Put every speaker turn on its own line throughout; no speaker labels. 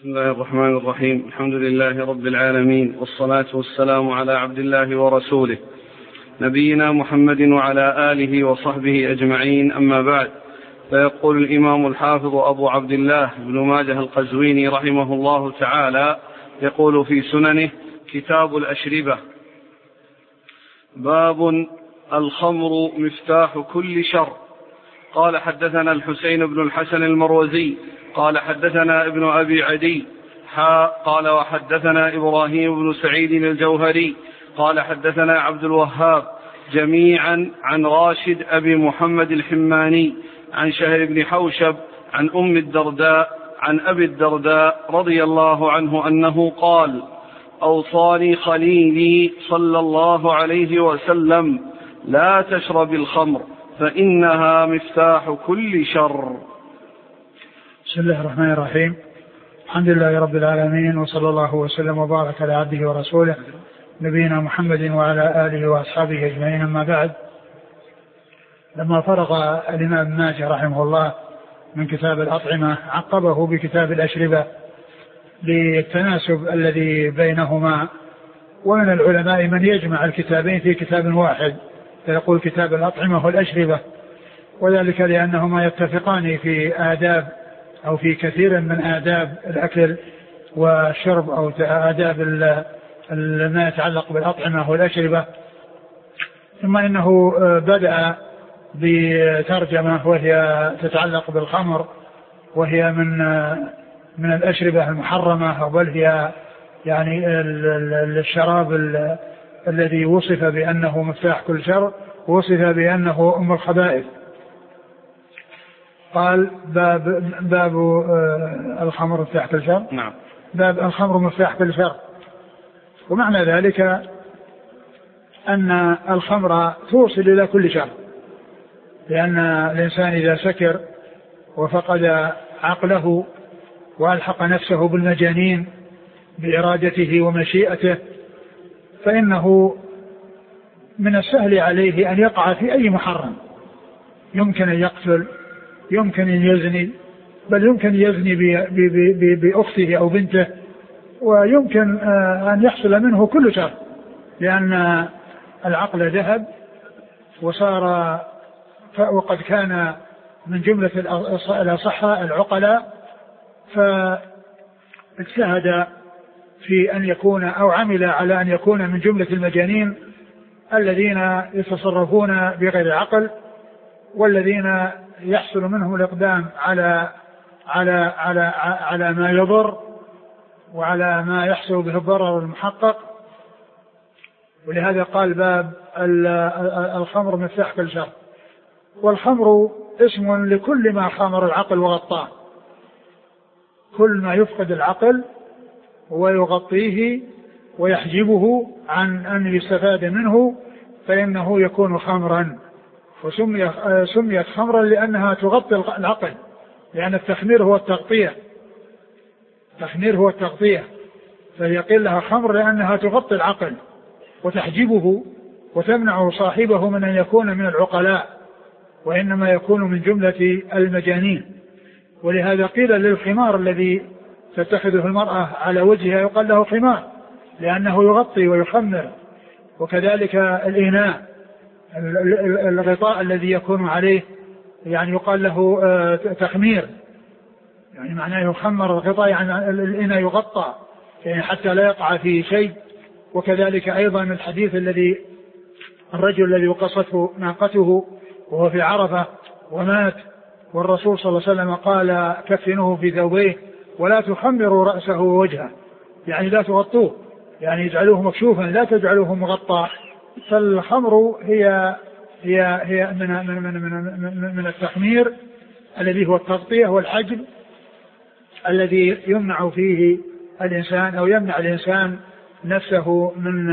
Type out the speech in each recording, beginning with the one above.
بسم الله الرحمن الرحيم. الحمد لله رب العالمين، والصلاة والسلام على عبد الله ورسوله نبينا محمد وعلى آله وصحبه أجمعين، أما بعد. فيقول الإمام الحافظ أبو عبد الله بن ماجه القزويني رحمه الله تعالى، يقول في سننه: كتاب الأشربة. باب الخمر مفتاح كل شر. قال: حدثنا الحسين بن الحسن المروزي قال: حدثنا ابن أبي عدي قال: وحدثنا إبراهيم بن سعيد الجوهري قال: حدثنا عبد الوهاب جميعا عن راشد أبي محمد الحماني عن شهر بن حوشب عن أم الدرداء عن أبي الدرداء رضي الله عنه أنه قال: أوصاني خليلي صلى الله عليه وسلم: لا تشرب الخمر فإنها مفتاح كل شر.
بسم الله الرحمن الرحيم. الحمد لله رب العالمين، وصلى الله وسلم وبارك على عبده ورسوله نبينا محمد وعلى آله وأصحابه أجمعين، أما بعد. لما فرغ الإمام ابن ماجه رحمه الله من كتاب الأطعمة عقبه بكتاب الأشربة للتناسب الذي بينهما، ومن العلماء من يجمع الكتابين في كتاب واحد فيقول كتاب الأطعمة والأشربة، وذلك لأنهما يتفقان في آداب أو في كثير من آداب الأكل والشرب أو آداب ما يتعلق بالأطعمة والأشربة. ثم إنه بدأ بترجمة وهي تتعلق بالخمر، وهي من الأشربة المحرمة، بل هي يعني الشراب الذي وصف بأنه مفتاح كل شر، وصف بأنه أم الخبائث. قال: باب الخمر مفتاح كل شر.
نعم.
باب الخمر مفتاح كل شر. ومعنى ذلك أن الخمر توصل إلى كل شر، لأن الإنسان إذا سكر وفقد عقله وألحق نفسه بالمجانين بإرادته ومشيئته، فإنه من السهل عليه أن يقع في أي محرم. يمكن أن يقتل، يمكن أن يزني، بل يمكن يزني بأخته أو بنته، ويمكن أن يحصل منه كل شر، لأن العقل ذهب وصار، وقد كان من جملة الأصحاء العقلاء، فاجتهد في أن يكون أو عمل على أن يكون من جملة المجانين الذين يتصرفون بغير عقل، والذين يحصل منهم الإقدام على ما يضر وعلى ما يحصل به الضرر المحقق. ولهذا قال: باب الخمر مفتاح كل شر. والخمر اسم لكل ما خمر العقل وغطاه، كل ما يفقد العقل ويغطيه ويحجبه عن أن يستفاد منه فإنه يكون خمرا. وسميت خمرا لأنها تغطي العقل، لأن التخمير هو التغطية، التخمير هو التغطية، فهي قيل لها خمر لأنها تغطي العقل وتحجبه وتمنع صاحبه من أن يكون من العقلاء، وإنما يكون من جملة المجانين. ولهذا قيل للخمار الذي تتخذه المرأة على وجهها يقال له خمار، لأنه يغطي ويخمر. وكذلك الإناء، الغطاء الذي يكون عليه يعني يقال له تخمير، يعني معناه يخمر الغطاء، يعني الإناء يغطى يعني حتى لا يقع فيه شيء. وكذلك أيضا الحديث الذي الرجل الذي وقصته ناقته وهو في عرفة ومات، والرسول صلى الله عليه وسلم قال: كفنوه في ثوبيه ولا تخمروا رأسه ووجهه، يعني لا تغطوه، يعني يجعلوه مكشوفا لا تجعلوه مغطى. فالخمر هي من التخمير الذي هو التغطية والحجب الذي يمنع فيه الإنسان أو يمنع الإنسان نفسه من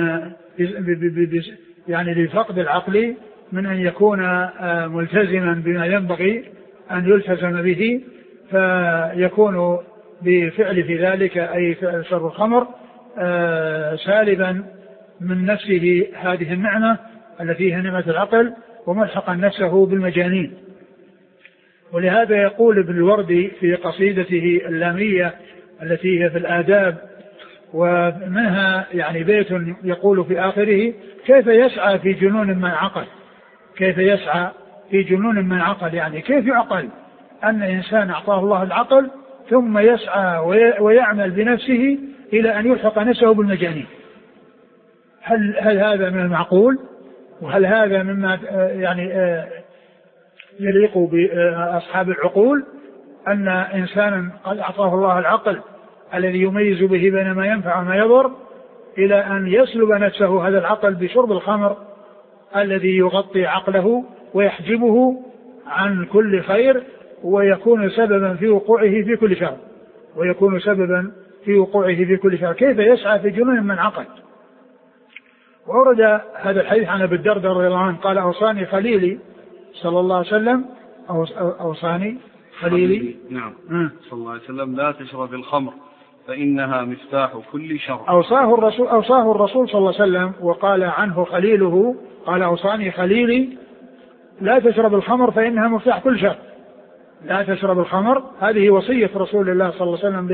يعني لفقد العقل من أن يكون ملتزما بما ينبغي أن يلتزم به، فيكون بفعل في ذلك أي فعل شرب الخمر سالبا من نفسه هذه النعمة التي هي نعمة العقل، وملحقا نفسه بالمجانين. ولهذا يقول ابن الوردي في قصيدته اللامية التي هي في الآداب، ومنها يعني بيت يقول في آخره: كيف يسعى في جنون من عقل. كيف يسعى في جنون من عقل، يعني كيف يعقل أن إنسان أعطاه الله العقل ثم يسعى ويعمل بنفسه إلى أن يلحق نفسه بالمجانين؟ هل هذا من المعقول؟ وهل هذا مما يعني يليق بأصحاب العقول، أن إنسانا قد أعطاه الله العقل الذي يميز به بين ما ينفع وما يضر إلى أن يسلب نفسه هذا العقل بشرب الخمر الذي يغطي عقله ويحجبه عن كل خير ويكون سببا في وقوعه في كل شر، ويكون سببا في وقوعه في كل شر. كيف يسعى في جنون من عقل؟ ورد هذا الحديث عن أبي الدرداء رضي الله عنه قال: أوصاني خليلي صلى الله عليه وسلم، أوصاني خليلي
نعم صلى الله عليه وسلم: لا تشرب الخمر فإنها مفتاح كل شر.
أوصاه الرسول صلى الله عليه وسلم، وقال عنه خليله، قال: أوصاني خليلي لا تشرب الخمر فإنها مفتاح كل شر. لا تشرب الخمر، هذه وصية رسول الله صلى الله عليه وسلم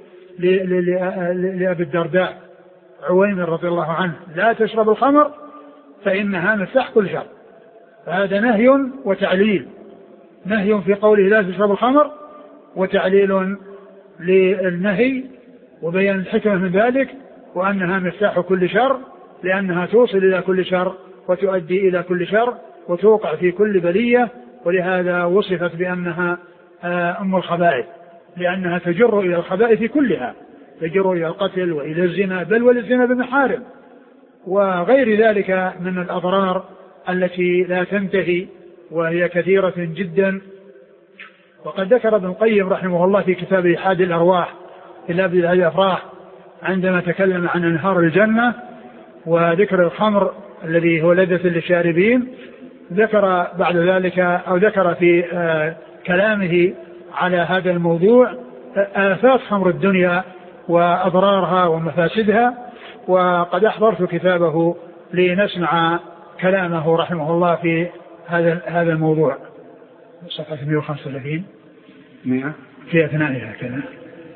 لأبي الدرداء عويمر رضي الله عنه: لا تشرب الخمر فإنها مفتاح كل شر. فهذا نهي وتعليل، نهي في قوله لا تشرب الخمر، وتعليل للنهي وبيان الحكمة من ذلك، وأنها مفتاح كل شر، لأنها توصل إلى كل شر وتؤدي إلى كل شر وتوقع في كل بلية. ولهذا وصفت بأنها أم الخبائث، لأنها تجر إلى الخبائث كلها، تجر إلى القتل وإلى الزنا، بل والزنا بالمحارم وغير ذلك من الأضرار التي لا تنتهي وهي كثيرة جدا. وقد ذكر ابن القيم رحمه الله في كتابه حادي الأرواح إلى أبد الأفراح عندما تكلم عن أنهار الجنة وذكر الخمر الذي هو لذة للشاربين، ذكر بعد ذلك أو ذكر في كلامه على هذا الموضوع آفات خمر الدنيا وأضرارها ومفاسدها. وقد أحضرت كتابه لنسمع كلامه رحمه الله في هذا الموضوع، صفحة 135 في أثنائها كذا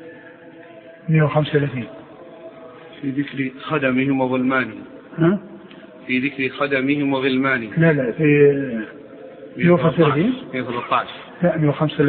135
في ذكر خدمهم وغلمانهم. في ذكر خدمهم وغلمانهم.
لا في 135 لا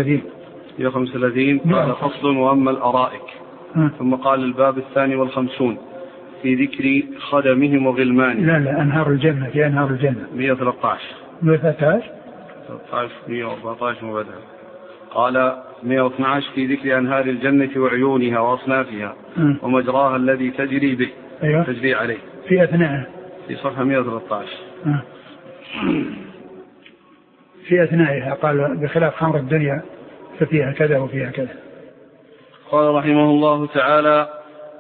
135
قال: فصل وأما الأرائك. ثم قال: الباب 52 في ذكر خدمهم وغلمانهم.
لا أنهار الجنة، في أنهار الجنة
113 114 مبادئ. قال 112 في ذكر أنهار الجنة وعيونها وأصنافها ومجراها الذي تجري به.
أيوة.
تجري عليه
في أثناء
في صفحة 113
في أثنائها قال: بخلاف خمر الدنيا ففيها كذا وفيها كذا.
قال رحمه الله تعالى: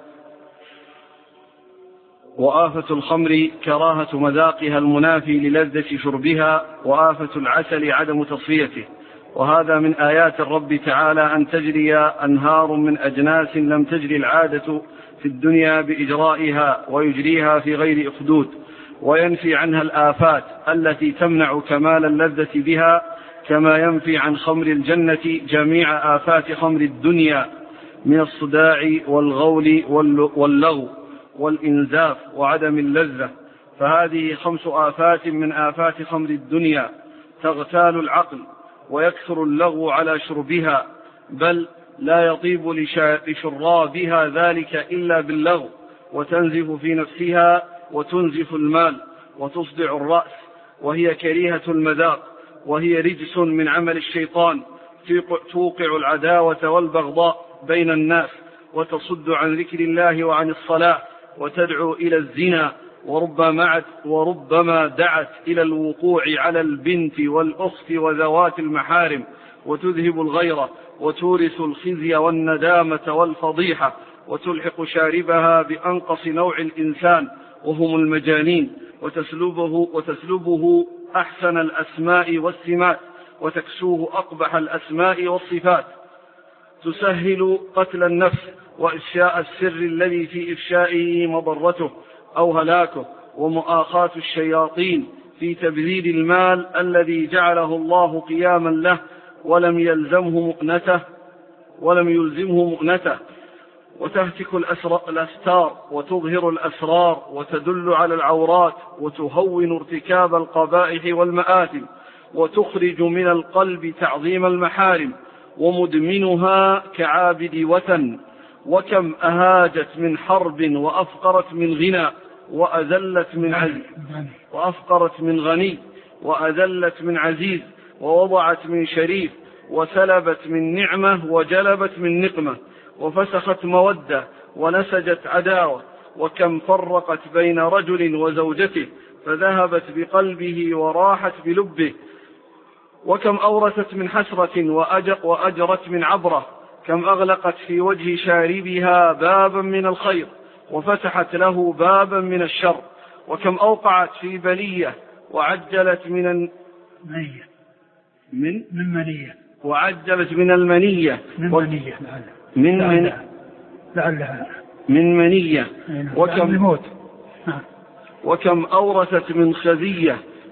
وآفة الخمر كراهة مذاقها المنافي للذة شربها، وآفة العسل عدم تصفيته. وهذا من آيات الرب تعالى أن تجري أنهار من أجناس لم تجري العادة في الدنيا بإجرائها ويجريها في غير أخدود، وينفي عنها الآفات التي تمنع كمال اللذة بها، كما ينفي عن خمر الجنة جميع آفات خمر الدنيا من الصداع والغول واللغو والإنزاف وعدم اللذة. فهذه 5 آفات من آفات خمر الدنيا تغتال العقل ويكثر اللغو على شربها، بل لا يطيب لشرابها ذلك إلا باللغو، وتنزف في نفسها وتنزف المال وتصدع الرأس، وهي كريهة المذاق، وهي رجس من عمل الشيطان توقع العداوة والبغضاء بين الناس، وتصد عن ذكر الله وعن الصلاة، وتدعو إلى الزنا، وربما دعت إلى الوقوع على البنت والأخت وذوات المحارم، وتذهب الغيرة، وتورث الخزي والندامة والفضيحة، وتلحق شاربها بأنقص نوع الإنسان وهم المجانين، وتسلبه أحسن الأسماء والسمات، وتكسوه أقبح الأسماء والصفات، تسهل قتل النفس وإفشاء السر الذي في إفشائه مضرته أو هلاكه، ومؤاخاة الشياطين في تبذيل المال الذي جعله الله قياما له ولم يلزمه مؤنته، وتهتك الأستار وتظهر الأسرار وتدل على العورات وتهون ارتكاب القبائح والمآثم وتخرج من القلب تعظيم المحارم ومدمنها كعابد وثن. وكم أهاجت من حرب وأفقرت من غنى وأفقرت من غني وأذلت من عزيز ووضعت من شريف وسلبت من نعمة وجلبت من نقمة وفسخت مودة ونسجت عداوة. وكم فرقت بين رجل وزوجته فذهبت بقلبه وراحت بلبه. وكم أورثت من حسرة وأجرت من عبرة. كم أغلقت في وجه شاربها بابا من الخير وفتحت له بابا من الشر. وكم أوقعت في بلية وعجلت من
منية
وعجلت من المنية من منية. وكم أورثت من خزية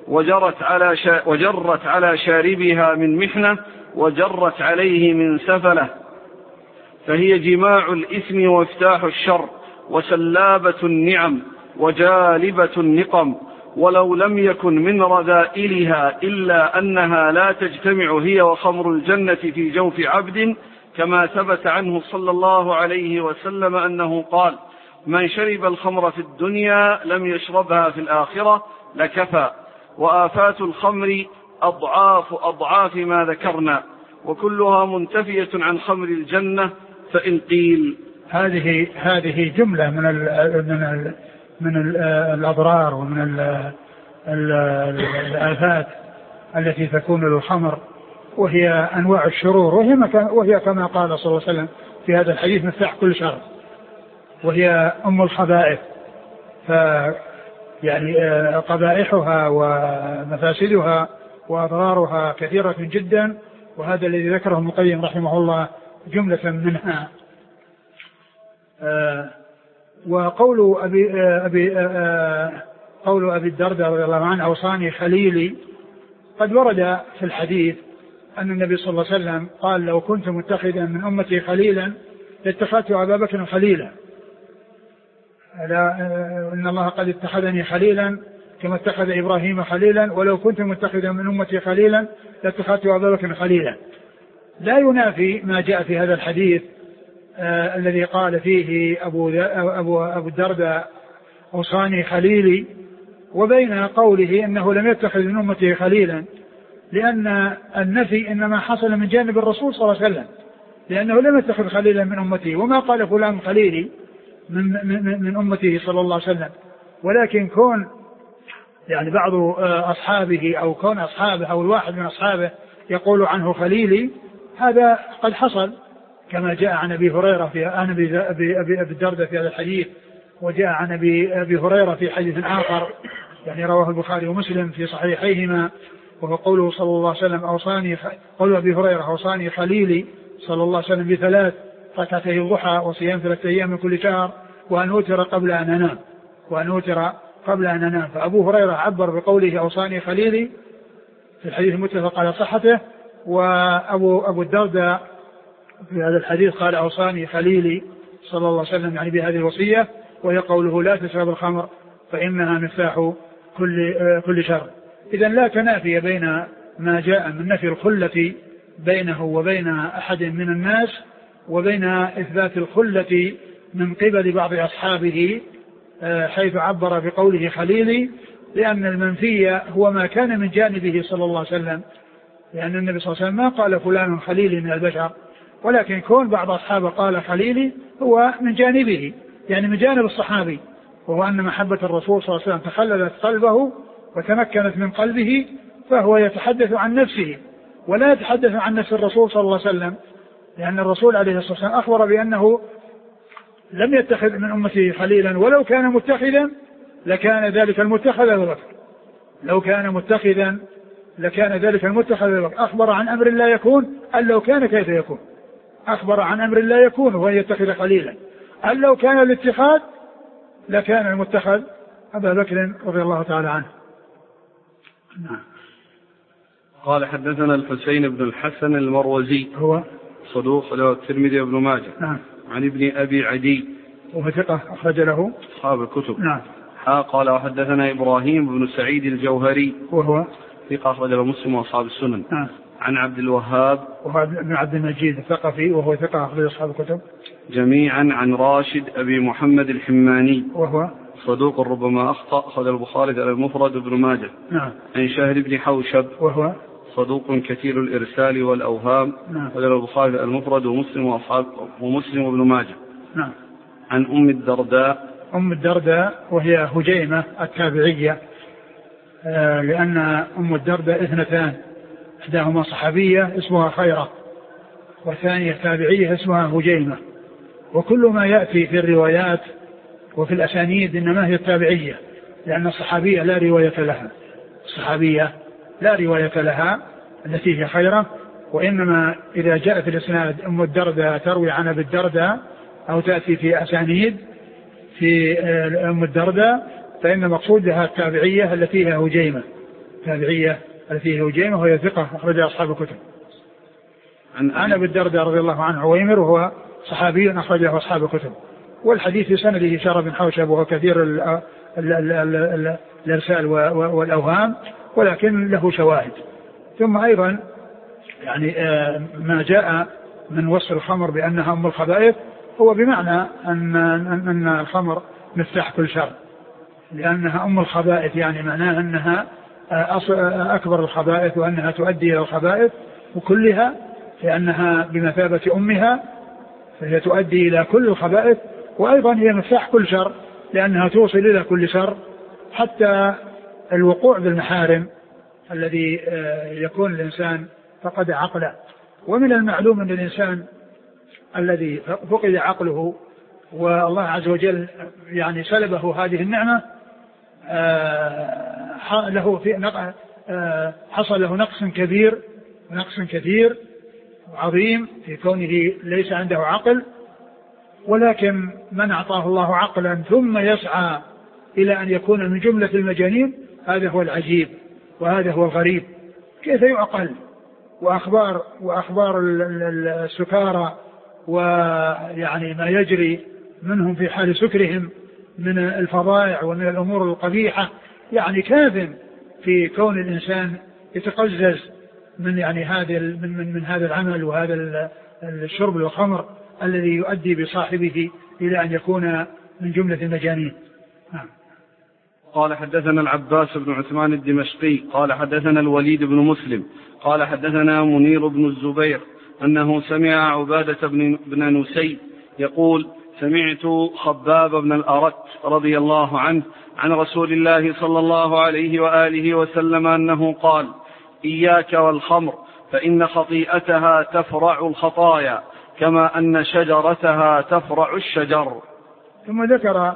وجرت على شاربها من محنة وجرت عليه من سفلة. فهي جماع الإثم وافتاح الشر وسلابة النعم وجالبة النقم. ولو لم يكن من رذائلها إلا أنها لا تجتمع هي وخمر الجنة في جوف عبد، كما ثبت عنه صلى الله عليه وسلم أنه قال: من شرب الخمر في الدنيا لم يشربها في الآخرة لكفى. وآفات الخمر أضعاف ما ذكرنا، وكلها منتفية عن خمر الجنة فإن قيل.
هذه جملة من الأضرار ومن الآفات التي تكون للخمر، وهي أنواع الشرور، وهي كما قال صلى الله عليه وسلم في هذا الحديث: مفتاح كل شر، وهي أم الخبائث. يعني قبائحها ومفاسدها وأضرارها كثيرة جدا، وهذا الذي ذكره ابن القيم رحمه الله جملة منها. وقول أبي الدرداء رضي الله عنه: أوصاني خليلي، قد ورد في الحديث أن النبي صلى الله عليه وسلم قال: لو كنت متخذا من أمتي خليلا لاتخذت أبا بكر خليلا. إن الله قد اتخذني خليلا كما اتخذ إبراهيم خليلا، ولو كنت متخذا من أمتي خليلا لاتخذت أبا بكر خليلا. لا ينافي ما جاء في هذا الحديث الذي قال فيه أبو الدرداء: أوصاني خليلي، وبين قوله إنه لم يتخذ من أمته خليلا، لأن النفي إنما حصل من جانب الرسول صلى الله عليه وسلم، لأنه لم يتخذ خليلا من أمته، وما قال فلان خليلي من أمته صلى الله عليه وسلم. ولكن كون يعني بعض أصحابه أو كون أصحابه أو الواحد من أصحابه يقول عنه خليلي، هذا قد حصل، كما جاء عن أبي هريرة عن أبي الدرداء في هذا الحديث، وجاء عن أبي هريرة في حديث آخر يعني رواه البخاري ومسلم في صحيحيهما، وهو قوله صلى الله عليه وسلم: قول أبي هريرة: أوصاني خليلي صلى الله عليه وسلم ب3 ركعتي الضحى وصيام 3 أيام من كل شهر وأن أوتر قبل أن أنام. فأبو هريرة عبر بقوله أوصاني خليلي في الحديث المتفق على صحته، وأبو الدرداء في هذا الحديث قال أوصاني خليلي صلى الله عليه وسلم، يعني بهذه الوصية، وهي قوله: لا تشرب الخمر فإنها مفتاح كل شر. إذن لا تنافي بين ما جاء من نفي الخلة بينه وبين أحد من الناس وبين إثبات الخلة من قبل بعض أصحابه، حيث عبر بقوله خليلي، لأن المنفي هو ما كان من جانبه صلى الله عليه وسلم، لأن النبي صلى الله عليه وسلم ما قال فلان خليلي من البشر، ولكن كون بعض أصحابه قال خليلي هو من جانبه، يعني من جانب الصحابي، وهو أن محبة الرسول صلى الله عليه وسلم تخللت قلبه وتمكنت من قلبه، فهو يتحدث عن نفسه ولا يتحدث عن نفس الرسول صلى الله عليه وسلم، لأن الرسول عليه الصلاة والسلام أخبر بأنه لم يتخذ من أمته خليلا، ولو كان متخذا لكان ذلك المتخذ أبو بكر، لو كان متخذا لكان ذلك المتخذ أبو بكر. أخبر عن أمر لا يكون، أن لو كان كيف يكون، أخبر عن أمر لا يكون وهو يتخذ خليلا، أن لو كان الاتخاذ لكان المتخذ أبا بكر رضي الله تعالى عنه. نعم.
قال حدثنا الحسين بن الحسن المروزي،
هو
صدوق له الترمذي وابن ماجه.
نعم.
عن ابن أبي عدي
وهو ثقة أخرج له
أصحاب الكتب.
نعم.
قال وحدثنا إبراهيم بن سعيد الجوهري
وهو
ثقة أخرج له مسلم وأصحاب السنن.
نعم.
عن عبد الوهاب
وهو بن عبد المجيد الثقفي وهو ثقة أخرج أصحاب الكتب
جميعا عن راشد أبي محمد الحماني
وهو
صدوق ربما أخطأ أخرج البخاري على المفرد وابن ماجه.
نعم.
عن شهر بن حوشب
وهو
صدوق كثير الإرسال والأوهام
نعم.
أخرج البخاري على المفرد ومسلم وابن ماجه.
نعم.
عن أم الدرداء
أم الدرداء وهي هجيمة التابعية، لأن أم الدرداء اثنتان، إحداهما صحابية اسمها خيرة والثانية تابعية اسمها هجيمة. وكل ما يأتي في الروايات وفي الأسانيد إنما هي التابعية، لأن الصحابية لا رواية لها، الصحابية لا رواية لها التي هي خيرة، وإنما إذا جاء في الإسناد أم الدرداء تروي عن أبي الدرداء أو تأتي في أسانيد في أم الدرداء فإن مقصودها التابعية التي هي هجيمة، التابعية التي هي هجيمة وهي ثقة أخرج أصحاب الكتب. عن أبي الدرداء رضي الله عنه عويمر وهو صحابي أخرج له أصحاب الكتب. والحديث في سنده شهر بن حوشب وهو كثير الإرسال والأوهام ولكن له شواهد. ثم أيضا يعني ما جاء من وصف الخمر بأنها أم الخبائث هو بمعنى أن الخمر مفتاح كل شر، لأنها أم الخبائث يعني معناها أنها أكبر الخبائث وأنها تؤدي إلى الخبائث وكلها، لأنها بمثابة أمها فهي تؤدي إلى كل الخبائث، وأيضا هي مفتاح كل شر لأنها توصل إلى كل شر حتى الوقوع بالمحارم الذي يكون الإنسان فقد عقله. ومن المعلوم أن الإنسان الذي فقد عقله والله عز وجل يعني سلبه هذه النعمة حصل له نقص كثير عظيم في كونه ليس عنده عقل. ولكن من أعطاه الله عقلا ثم يسعى إلى أن يكون من جملة المجانين هذا هو العجيب وهذا هو الغريب. كيف يعقل وأخبار السكارى ويعني ما يجري منهم في حال سكرهم من الفظائع ومن الأمور القبيحة يعني كاذب في كون الإنسان يتقزز من يعني من هذا العمل وهذا الشرب والخمر الذي يؤدي بصاحبه إلى أن يكون من جملة المجانين.
قال حدثنا العباس بن عثمان الدمشقي قال حدثنا الوليد بن مسلم قال حدثنا منير بن الزبير أنه سمع عبادة بن نسي يقول سمعت خباب بن الأرت رضي الله عنه عن رسول الله صلى الله عليه وآله وسلم أنه قال إياك والخمر فإن خطيئتها تفرع الخطايا كما أن شجرتها تفرع الشجر.
ثم ذكر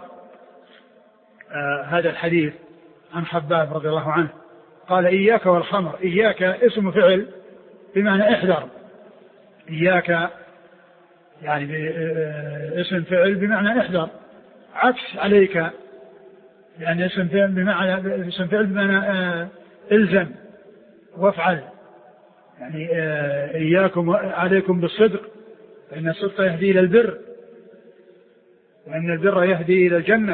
هذا الحديث عن خباب رضي الله عنه قال إياك والخمر. إياك اسم فعل بمعنى احذر، إياك يعني اسم فعل بمعنى احذر، عكس عليك يعني اسم فعل بمعنى الزم وافعل. يعني إياكم عليكم بالصدق فإن الصدق يهدي إلى البر وإن البر يهدي إلى الجنة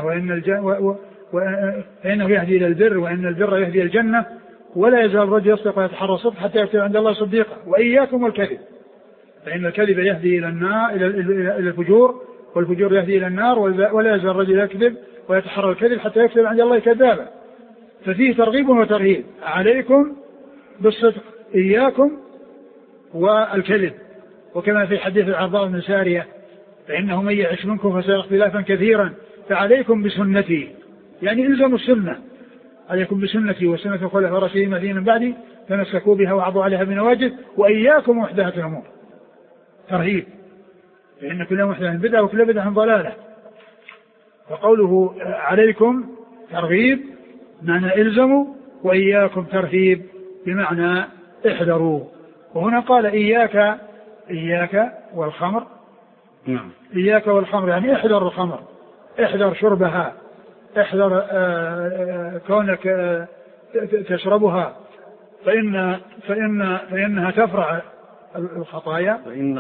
فإنه يهدي إلى البر وإن البر يهدي إلى الجنة ولا يزال الرجل يصدق ويتحرى الصدق حتى يكتب عند الله صديقا. وإياكم الكذب فإن الكذب يهدي إلى النار إلى الفجور والفجور يهدي إلى النار ولا يزال الرجل يكذب ويتحرى الكذب حتى يكتب عند الله كذابا. ففيه ترغيب وترهيب. عليكم بالصدق إياكم والكذب. وكما في حديث العرضاء بن سارية فإنه من يعش منكم فسيرى اختلافا كثيرا فعليكم بسنتي يعني إلزموا السنة. عليكم بسنتي وسنة الخلفاء الراشدين الذين من بعدي تمسكوا بها وعضوا عليها بنواجذ وإياكم محدثات الأمور. ترهيب فإن كل محدث بدعة وكل بدعة ضلالة. وقوله عليكم ترغيب معنى إلزموا وإياكم ترهيب بمعنى احذروا. وهنا قال إياك والخمر.
نعم. إياك
والخمر يعني احذر الخمر، احذر شربها، احذر كونك تشربها فإنها تفرع الخطايا
فإن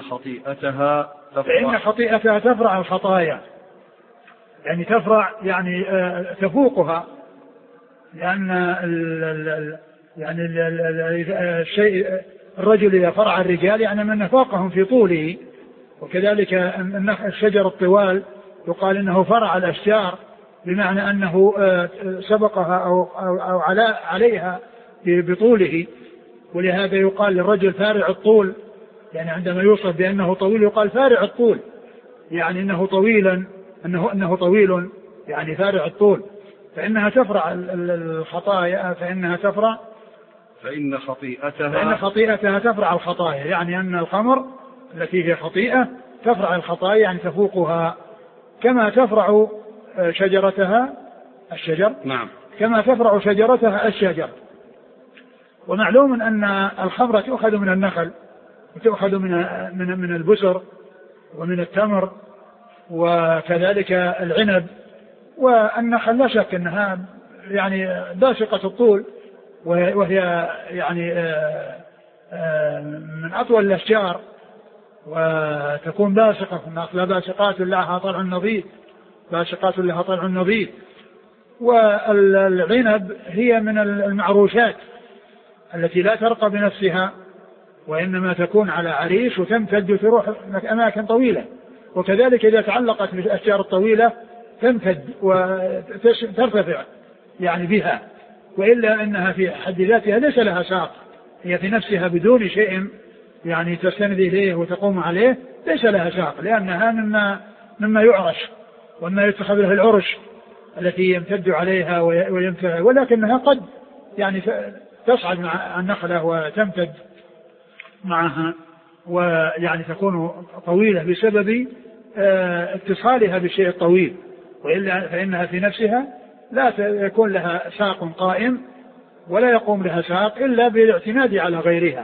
خطيئتها
تفرع الخطايا، يعني تفرع يعني تفوقها، لأن يعني الشيء الرجل إذا فرع الرجال يعني من فوقهم في طوله، وكذلك الشجر الطوال يقال إنه فرع الأشجار، بمعنى أنه سبقها أو عليها بطوله، ولهذا يقال للرجل فارع الطول، يعني عندما يوصف بأنه طويل يقال فارع الطول، يعني إنه طويل يعني فارع الطول. فإنها تفرع الخطايا، فإن خطيئتها تفرع الخطايا، يعني أن الخمر التي هي خطيئة تفرع الخطايا، يعني تفوقها، كما تفرع شجرتها الشجر.
نعم.
كما تفرع شجرتها الشجر. ومعلوم أن الخمر تؤخذ من النخل، وتؤخذ من البسر ومن التمر، وكذلك العنب، والنخل لا شك أنها يعني باسقة الطول، وهي يعني من أطول الأشجار، وتكون باسقة، النخل باسقات لها طلع نضيد. والعنب هي من المعروشات التي لا ترقى بنفسها، وإنما تكون على عريش وتمتد وتروح أماكن طويلة، وكذلك إذا تعلقت بالأشجار الطويلة تمتد وترتفع يعني بها، وإلا أنها في حد ذاتها ليس لها ساق، هي في نفسها بدون شيء يعني تستند إليه وتقوم عليه ليس لها ساق، لأنها مما يعرش وما يتخذ له العرش التي يمتد عليها وينفع، ولكنها قد يعني تصعد مع النخلة وتمتد معها، ويعني تكون طويلة بسبب اتصالها بالشيء الطويل، وإلا فإنها في نفسها لا يكون لها ساق قائم ولا يقوم لها ساق إلا بالاعتماد على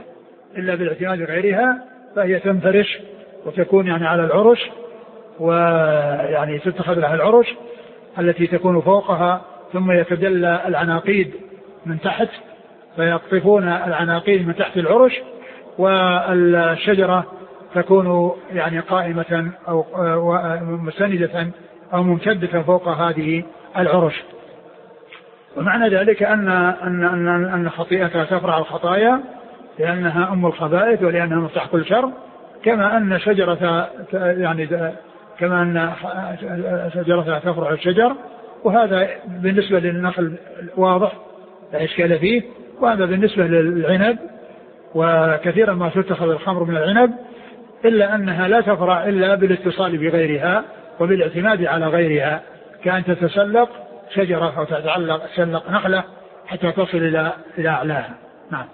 غيرها، فهي تنفرش وتكون يعني على العرش، ويعني تتخذ لها العرش التي تكون فوقها، ثم يتدلى العناقيد من تحت فيقطفون العناقيد من تحت العرش، والشجرة تكون يعني قائمة أو مسندة أو ممتدة فوق هذه العرش. ومعنى ذلك أن خطيئتها تفرع الخطايا لأنها أم الخبائث ولأنها مفتاح كل شر، كما أن شجرتها تفرع الشجر، وهذا بالنسبة للنخل واضح لا إشكال فيه، وهذا بالنسبة للعنب، وكثيرا ما تتخذ الخمر من العنب، إلا أنها لا تفرع إلا بالاتصال بغيرها وبالاعتماد على غيرها، كأن تتسلق شجرة أو تتسلق نخلة حتى تصل إلى أعلاها. نعم.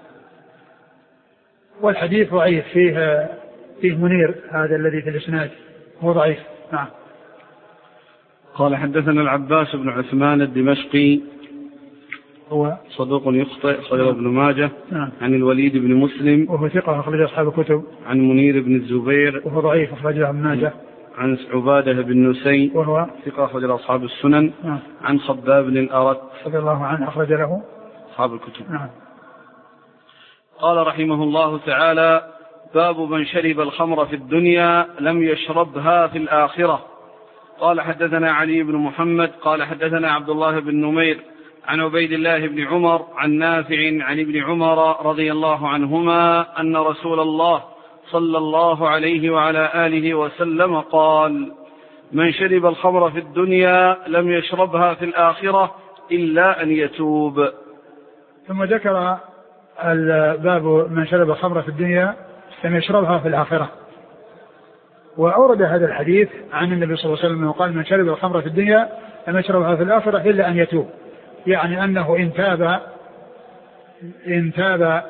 والحديث ضعيف، فيه منير هذا الذي في الإسناد هو ضعيف. نعم.
قال حدثنا العباس بن عثمان الدمشقي
هو
صدوق يخطئ، أخرجه ابن ماجه.
نعم.
عن الوليد بن مسلم
وهو ثقة أخرج أصحاب الكتب.
عن منير بن الزبير
وهو ضعيف أخرجه ابن ماجه.
عن عبادة بن نسي
وهو
ثقة أخرج أصحاب السنن.
نعم.
عن خباب بن الأرت
رضي الله عنه أخرج له
أصحاب الكتب.
نعم.
قال رحمه الله تعالى: باب من شرب الخمر في الدنيا لم يشربها في الآخرة. قال حدثنا علي بن محمد قال حدثنا عبد الله بن نمير عن عبيد الله بن عمر عن نافع عن ابن عمر رضي الله عنهما أن رسول الله صلى الله عليه وعلى آله وسلم قال: من شرب الخمر في الدنيا لم يشربها في الآخرة إلا أن يتوب.
ثم ذكر الباب من شرب الخمر في الدنيا لم يشربها في الآخرة، وأورد هذا الحديث عن النبي صلى الله عليه وسلم وقال: من شرب الخمر في الدنيا لم يشربها في الآخرة إلا أن يتوب، يعني أنه إن تاب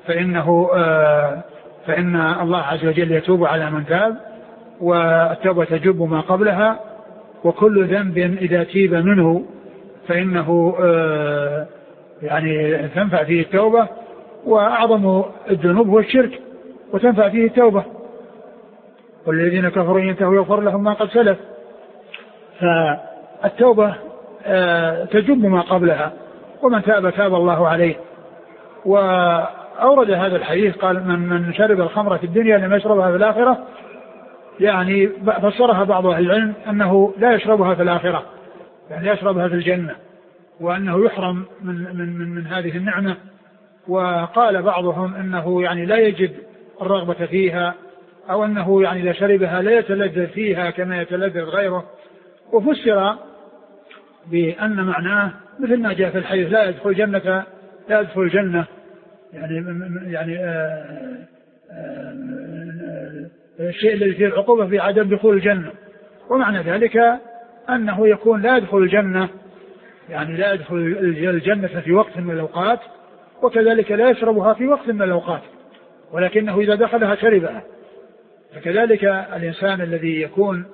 فإن الله عز وجل يتوب على من تاب، والتوبة تجب ما قبلها، وكل ذنب إذا تيب منه فإنه يعني تنفع فيه التوبة، وأعظم الذنوب هو الشرك وتنفع فيه التوبة، والذين كفروا ينتهوا يغفر لهم ما قد سلف. فالتوبة تجب ما قبلها، ومن تاب تاب الله عليه. أورد هذا الحديث قال من شرب الخمر في الدنيا لم يشربها في الآخرة، يعني فسرها بعض أهل العلم أنه لا يشربها في الآخرة، يعني يشربها في الجنة، وأنه يحرم من هذه النعمة. وقال بعضهم أنه يعني لا يجد الرغبة فيها، أو أنه يعني إذا شربها لا يتلذذ فيها كما يتلذذ غيره. وفسر بأن معناه مثل ما جاء في الحديث لا يدخل الجنة يعني الشيء الذي فيه العقوبة في عدم دخول الجنة، ومعنى ذلك أنه يكون لا يدخل الجنة، يعني لا يدخل الجنة في وقت من الأوقات، وكذلك لا يشربها في وقت من الأوقات، ولكنه إذا دخلها شربها. فكذلك الإنسان الذي يكون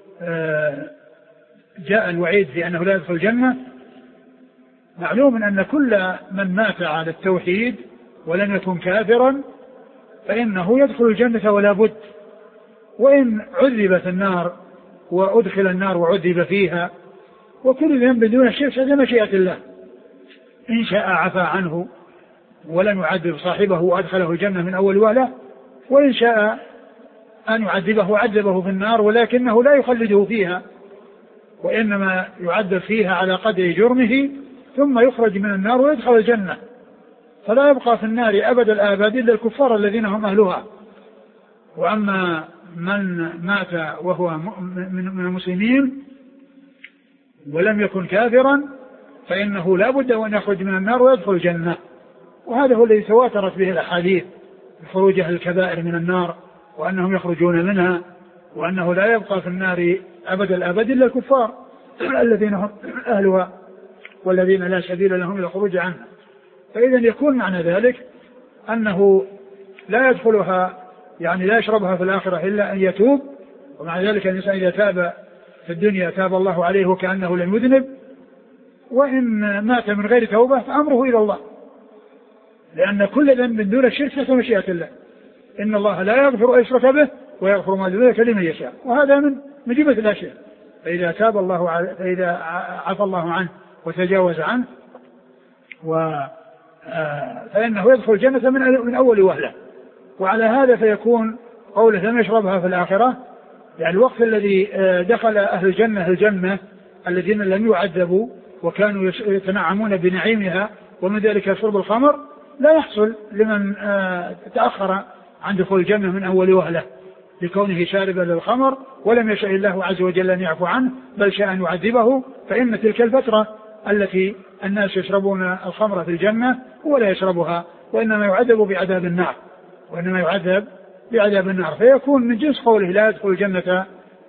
جاء الوعيد في أنه لا يدخل الجنة، معلوم أن كل من مات على التوحيد ولم يكن كافرا فإنه يدخل الجنة ولا بد، وإن عذب في النار وأدخل النار وعذب فيها، وكل ذنب دون الشرك هذا مشيئة الله، إن شاء عفى عنه ولم يعذب صاحبه وأدخله الجنة من أول وهلة، وإن شاء أن يعذبه عذبه في النار ولكنه لا يخلده فيها، وإنما يعذب فيها على قدر جرمه ثم يخرج من النار ويدخل الجنة، فلا يبقى في النار أبد الآباد إلا الكفار الذين هم أهلها. وأما من مات وهو من المسلمين ولم يكن كافرا فإنه لا بد أن يخرج من النار ويدخل الجنة، وهذا هو الذي تواترت به الأحاديث بخروج أهل الكبائر من النار وأنهم يخرجون منها، وأنه لا يبقى في النار أبد الآباد إلا الكفار الذين هم أهلها والذين لا سبيل لهم إلى الخروج عنها. فإذا يكون معنى ذلك أنه لا يدخلها، يعني لا يشربها في الآخرة إلا أن يتوب، ومع ذلك الإنسان إذا تاب في الدنيا تاب الله عليه وكأنه لم يذنب، وإن مات من غير توبة فأمره إلى الله، لأن كل ذنب دون الشرك تحت مشيئة الله، إن الله لا يغفر أن يشرك به ويغفر ما دون ذلك لمن يشاء، وهذا من جملة الأشياء. فإذا تاب الله فإذا عفى الله عنه وتجاوز عنه فإنه يدخل الجنة من أول وهلة. وعلى هذا فيكون قوله لم يشربها في الآخرة، يعني الوقت الذي دخل أهل الجنة الذين لم يعذبوا وكانوا يتنعمون بنعيمها ومن ذلك شرب الخمر، لا يحصل لمن تأخر عن دخول الجنة من أول وهلة لكونه شاربا للخمر ولم يشاء الله عز وجل أن يعفو عنه بل شاء أن يعذبه، فإن تلك الفترة التي الناس يشربون الخمر في الجنة هو لا يشربها، وإنما يعذب بعذاب النار، فيكون من جنس قوله لا يدخل الجنة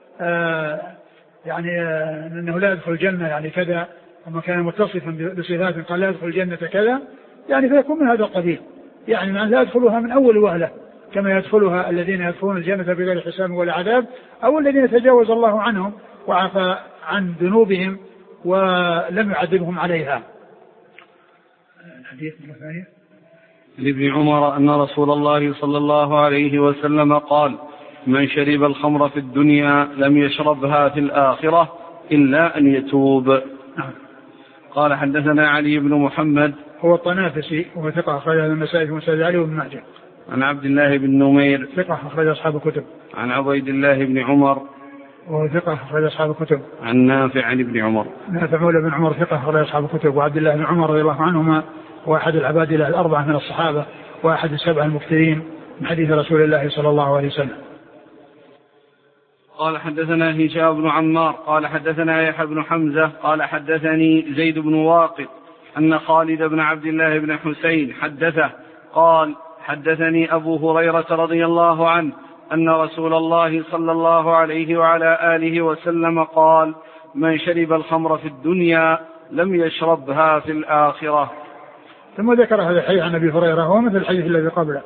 يعني أنه لا يدخل الجنة يعني كذا، وما كان متصفا بصفات قال لا يدخل الجنة كذا، يعني فيكون من هذا القبيل، يعني لا يدخلها من أول وهلة كما يدخلها الذين يدخلون الجنة بغير حساب ولا عذاب، أو الذين تجاوز الله عنهم وعفى عن ذنوبهم ولم يعذبهم عليها. الحديث الثاني
لابن عمر أن رسول الله صلى الله عليه وسلم قال من شرب الخمر في الدنيا لم يشربها في الآخرة إلا أن يتوب. قال حدثنا علي بن محمد
هو الطنافسي وهو ثقة أخرج النسائي في مسند علي وابن ماجه.
عن عبد الله بن نمير
ثقة أخرج أصحاب الكتب.
عن عبيد الله بن عمر
وهو ثقة أخرج أصحاب الكتب.
عن نافع عن ابن عمر.
نافع مولى بن عمر ثقة أخرج أصحاب الكتب. وعبد الله بن عمر رضي الله عنهما واحد العبادلة الأربعة من الصحابة واحد السبع المكثرين من حديث رسول الله صلى الله عليه وسلم.
قال حدثنا هشام بن عمار قال حدثنا يحيى بن حمزة قال حدثني زيد بن واقد أن خالد بن عبد الله بن حسين حدثه قال حدثني أبو هريرة رضي الله عنه أن رسول الله صلى الله عليه وعلى آله وسلم قال من شرب الخمر في الدنيا لم يشربها في الآخرة.
ثم ذكر هذا الحديث عن أبي هريرة هو مثل الحديث الذي قبله.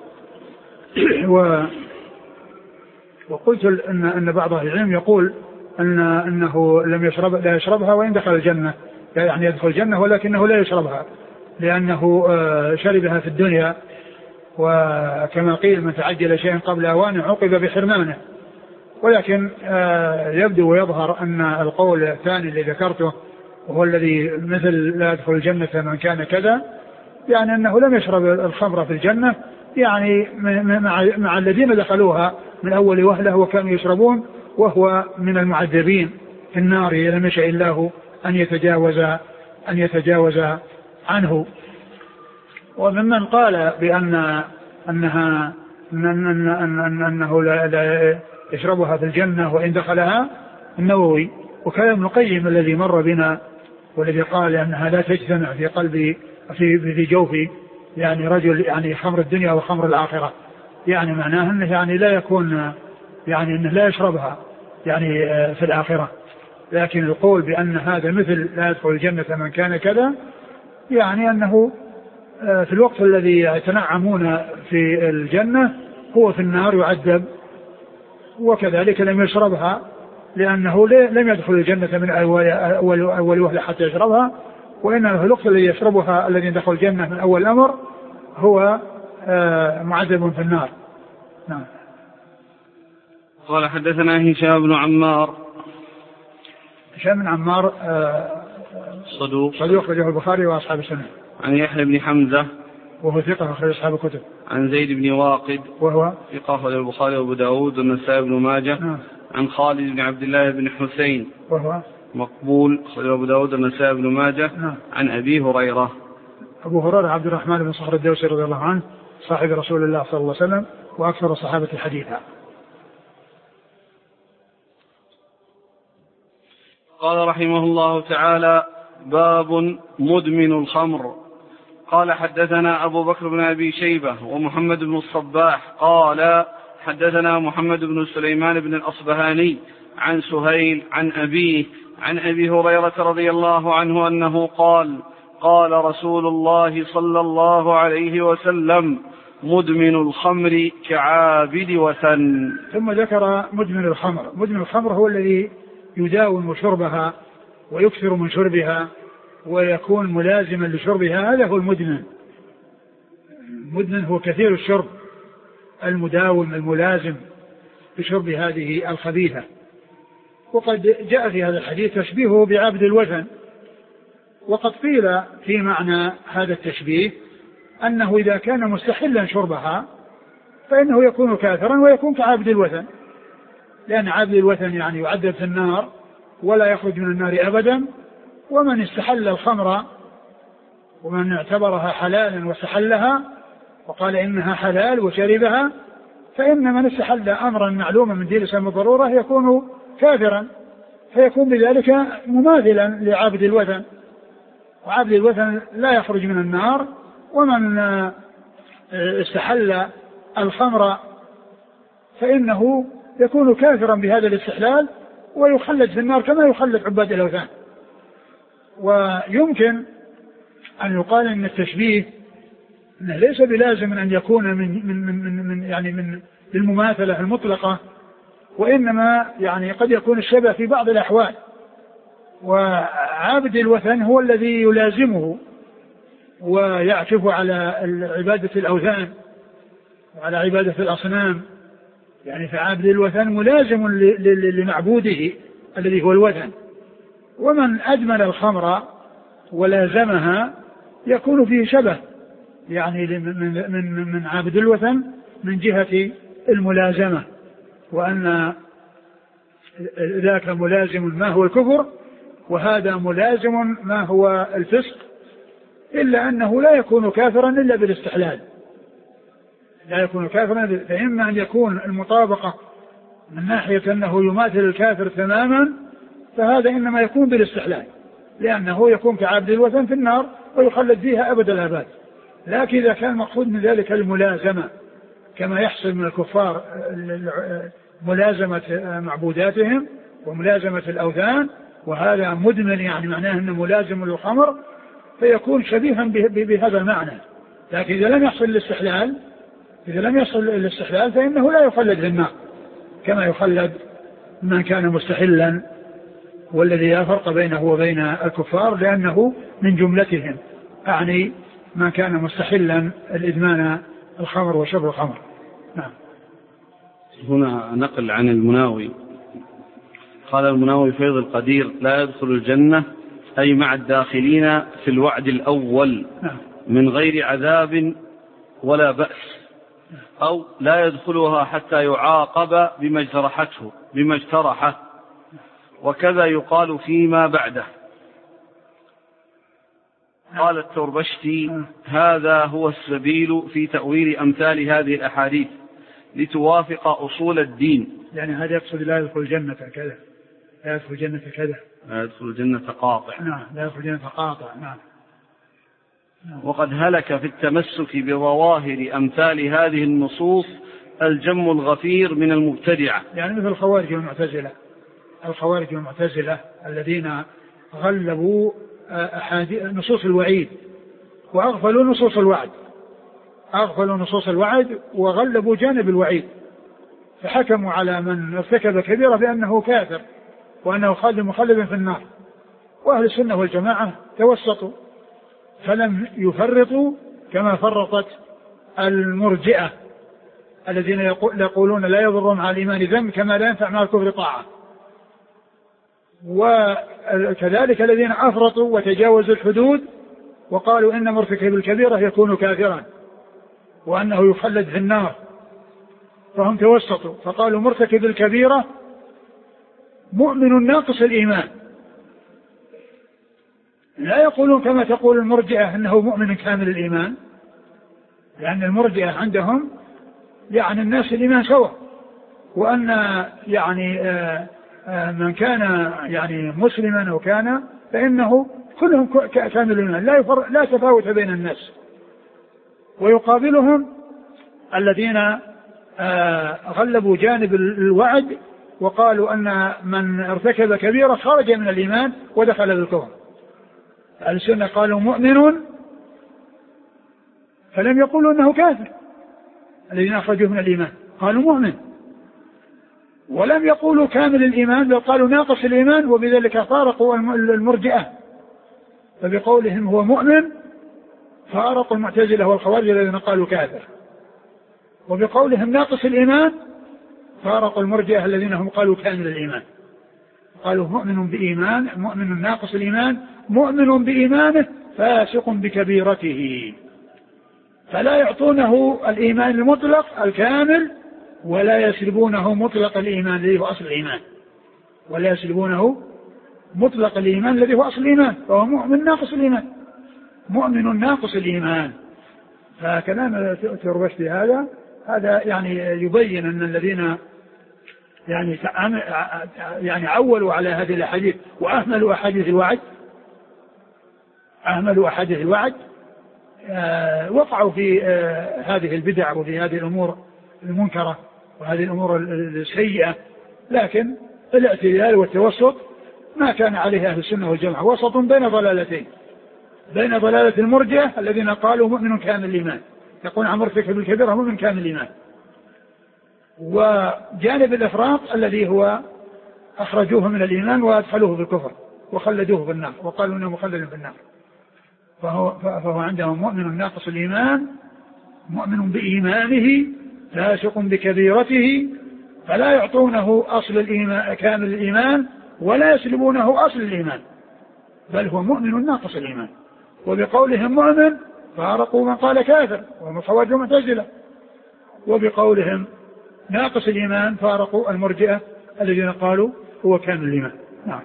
وقلت أن بعض أهل العلم يقول أنه لا يشربها وإن دخل الجنة، يعني يدخل الجنة ولكنه لا يشربها لأنه شربها في الدنيا، وكما قيل من تعجل شيئا قبل أوانه عوقب بحرمانه. ولكن يبدو ويظهر أن القول الثاني الذي ذكرته وهو الذي مثل لا يدخل الجنة من كان كذا يعني أنه لم يشرب الخمر في الجنة، يعني مع الذين دخلوها من أول وهلة وكانوا يشربون، وهو من المعذبين في النار إذا لم يشاء الله أن يتجاوز عنه. وممن قال أنه لا يشربها في الجنة وإن دخلها النووي، وكان ابن القيم الذي مر بنا والذي قال أنها لا تجتمع في قلبي في جوفي، يعني رجل يعني خمر الدنيا وخمر الآخرة، يعني معناه أنه يعني لا يكون يعني أنه لا يشربها يعني في الآخرة، لكن القول بأن هذا مثل لا يدخل الجنة من كان كذا، يعني أنه في الوقت الذي يتنعمون في الجنة هو في النار يعذب، وكذلك لم يشربها لأنه لم يدخل الجنة من أول وهلة حتى يشربها، وإنما في الوقت الذي يشربها الذي دخل الجنة من أول الأمر هو معذب في النار. نعم.
قال حدثنا هشام بن عمار.
هشام بن عمار
صدوق
أخرجه البخاري وأصحاب السنة.
عن يحيى بن حمزة
وهو ثقة أخرج أصحاب الكتب.
عن زيد بن واقد
وهو
ثقة أخرج البخاري وأبو داود والنسائي بن ماجه. عن خالد بن عبد الله بن حسين
وهو
مقبول أخرج أبو داود والنسائي بن ماجه. عن أبي هريرة.
أبو هريرة عبد الرحمن بن صخر الدوسي رضي الله عنه صاحب رسول الله صلى الله عليه وسلم وأكثر الصحابة حديثا.
قال رحمه الله تعالى: باب مدمن الخمر. قال حدثنا أبو بكر بن أبي شيبة ومحمد بن الصباح قال حدثنا محمد بن سليمان بن الأصبهاني عن سهيل عن أبيه عن أبي هريرة رضي الله عنه أنه قال: قال رسول الله صلى الله عليه وسلم: مدمن الخمر كعابد وثن.
ثم ذكر مدمن الخمر. مدمن الخمر هو الذي يداوم شربها ويكثر من شربها ويكون ملازما لشربها، هذا هو المدمن. المدمن هو كثير الشرب المداوم الملازم بشرب هذه الخبيثة. وقد جاء في هذا الحديث تشبيهه بعبد الوثن، وقد قيل في معنى هذا التشبيه أنه إذا كان مستحلا شربها فإنه يكون كافرا ويكون كعبد الوثن، لأن عبد الوثن يعني يعذب في النار ولا يخرج من النار أبدا. ومن استحل الخمر ومن اعتبرها حلالا واستحلها وقال إنها حلال وشربها، فإن من استحل أمرا معلوما من دين الإسلام بالضرورة يكون كافرا، فيكون بذلك مماثلا لعبد الوثن، وعبد الوثن لا يخرج من النار. ومن استحل الخمر فإنه يكون كافرا بهذا الاستحلال ويخلد في النار كما يخلد عباد الأوثان. ويمكن أن يقال أن التشبيه أنه ليس بلازم أن يكون من المماثلة المطلقة، وإنما يعني قد يكون الشبه في بعض الأحوال. وعابد الوثن هو الذي يلازمه ويعكف على عبادة الأوثان وعلى عبادة الأصنام، يعني فعابد الوثن ملازم لمعبوده الذي هو الوثن. ومن أدمن الخمر ولازمها يكون فيه شبه يعني من عابد الوثن من جهة الملازمة، وأن ذاك ملازم ما هو الكفر وهذا ملازم ما هو الفسق، إلا أنه لا يكون كافرا إلا بالاستحلال. لا يكون كافرا، فإما أن يكون المطابقة من ناحية أنه يماثل الكافر تماما، فهذا إنما يكون بالاستحلال، لأنه يكون كعبد الوثن في النار ويخلد فيها أبد الآباد. لكن إذا كان مقصود من ذلك الملازمة كما يحصل من الكفار ملازمة معبوداتهم وملازمة الأوثان، وهذا مدمن يعني معناه أنه ملازم للخمر، فيكون شبيها بهذا المعنى. لكن إذا لم يحصل الاستحلال فإنه لا يخلد في النار كما يخلد من كان مستحلا، والذي لا فرق بينه وبين الكفار لأنه من جملتهم، أعني من كان مستحلا الإدمان الخمر وشرب الخمر. نعم.
هنا نقل عن المناوي قال المناوي: فيض القدير لا يدخل الجنة أي مع الداخلين في الوعد الأول.
نعم.
من غير عذاب ولا بأس، أو لا يدخلها حتى يعاقب بما اجترحه، وكذا يقال فيما بعده. قال التربشتي: هذا هو السبيل في تأويل أمثال هذه الأحاديث لتوافق أصول الدين.
يعني هذا يقصد لا يدخل الجنة كذا، لا يدخل الجنة كذا،
لا يدخل الجنة قاطع.
نعم، لا يدخل الجنة قاطع. نعم.
وقد هلك في التمسك بظواهر أمثال هذه النصوص الجم الغفير من المبتدعة،
يعني مثل الخوارج والمعتزلة الذين غلبوا نصوص الوعيد وأغفلوا نصوص الوعد وغلبوا جانب الوعيد، فحكموا على من ارتكب كبيرة بأنه كافر وأنه مخلد في النار. وأهل السنة والجماعة توسطوا فلم يفرطوا كما فرطت المرجئة الذين يقولون لا يضر مع الإيمان ذنب كما لا ينفع مع الكفر طاعة، وكذلك الذين أفرطوا وتجاوزوا الحدود وقالوا إن مرتكب الكبيرة يكون كافرا وأنه يخلد في النار، فهم توسطوا فقالوا مرتكب الكبيرة مؤمن ناقص الإيمان، لا يقولون كما تقول المرجئة أنه مؤمن كامل الإيمان، لأن المرجئة عندهم يعني الناس الإيمان سوا، وأن يعني من كان يعني مسلما أو كان فإنه كلهم كامل الإيمان، لا تفاوت بين الناس. ويقابلهم الذين غلبوا جانب الوعد وقالوا أن من ارتكب كبيرة خرج من الإيمان ودخل بالكفر. السنة قالوا مؤمن فلم يقولوا أنه كافر، الذين أخرجوا من الإيمان قالوا مؤمن، ولم يقولوا كامل الإيمان بل قالوا ناقص الإيمان، وبذلك فارقوا المرجئة، فبقولهم هو مؤمن فارقوا المعتزلة والخوارج الذين قالوا كافر، وبقولهم ناقص الإيمان فارقوا المرجئة الذين هم قالوا كامل الإيمان، قالوا مؤمن بإيمان، مؤمن ناقص الإيمان، مؤمن بإيمانه فاسق بكبيرته، فلا يعطونه الإيمان المطلق الكامل ولا يسلبونه مطلق الإيمان الذي هو أصل الإيمان، ولا يسلبونه مطلق الإيمان الذي هو أصل الإيمان، فهو مؤمن ناقص الإيمان، مؤمن ناقص الإيمان. فكلام التربشتي هذا يعني يبين أن الذين يعني عولوا على هذه الأحاديث وأهملوا أحاديث الوعد وقعوا في هذه البدع وفي هذه الأمور المنكرة وهذه الأمور السيئة. لكن الاعتدال والتوسط ما كان عليه أهل السنة والجماعة، وسط بين ضلالتين، بين ضلالة المرجئة الذين قالوا مؤمن كامل الإيمان، يقول عن مرتكب الكبيرة مؤمن كامل الإيمان، وجانب الإفراط الذي هو أخرجوه من الإيمان وأدخلوه بالكفر وخلدوه في النار وقالوا إنه مخلد في النار. فهو عندهم مؤمن ناقص الإيمان، مؤمن بإيمانه فاسق بكبيرته، فلا يعطونه أصل الإيمان كامل الإيمان ولا يسلبونه أصل الإيمان، بل هو مؤمن ناقص الإيمان. وبقولهم مؤمن فارقوا من قال كافر وهم الخوارج والمعتزلة، وبقولهم ناقص الإيمان فارقوا المرجئة الذين قالوا هو كامل الإيمان. نعم.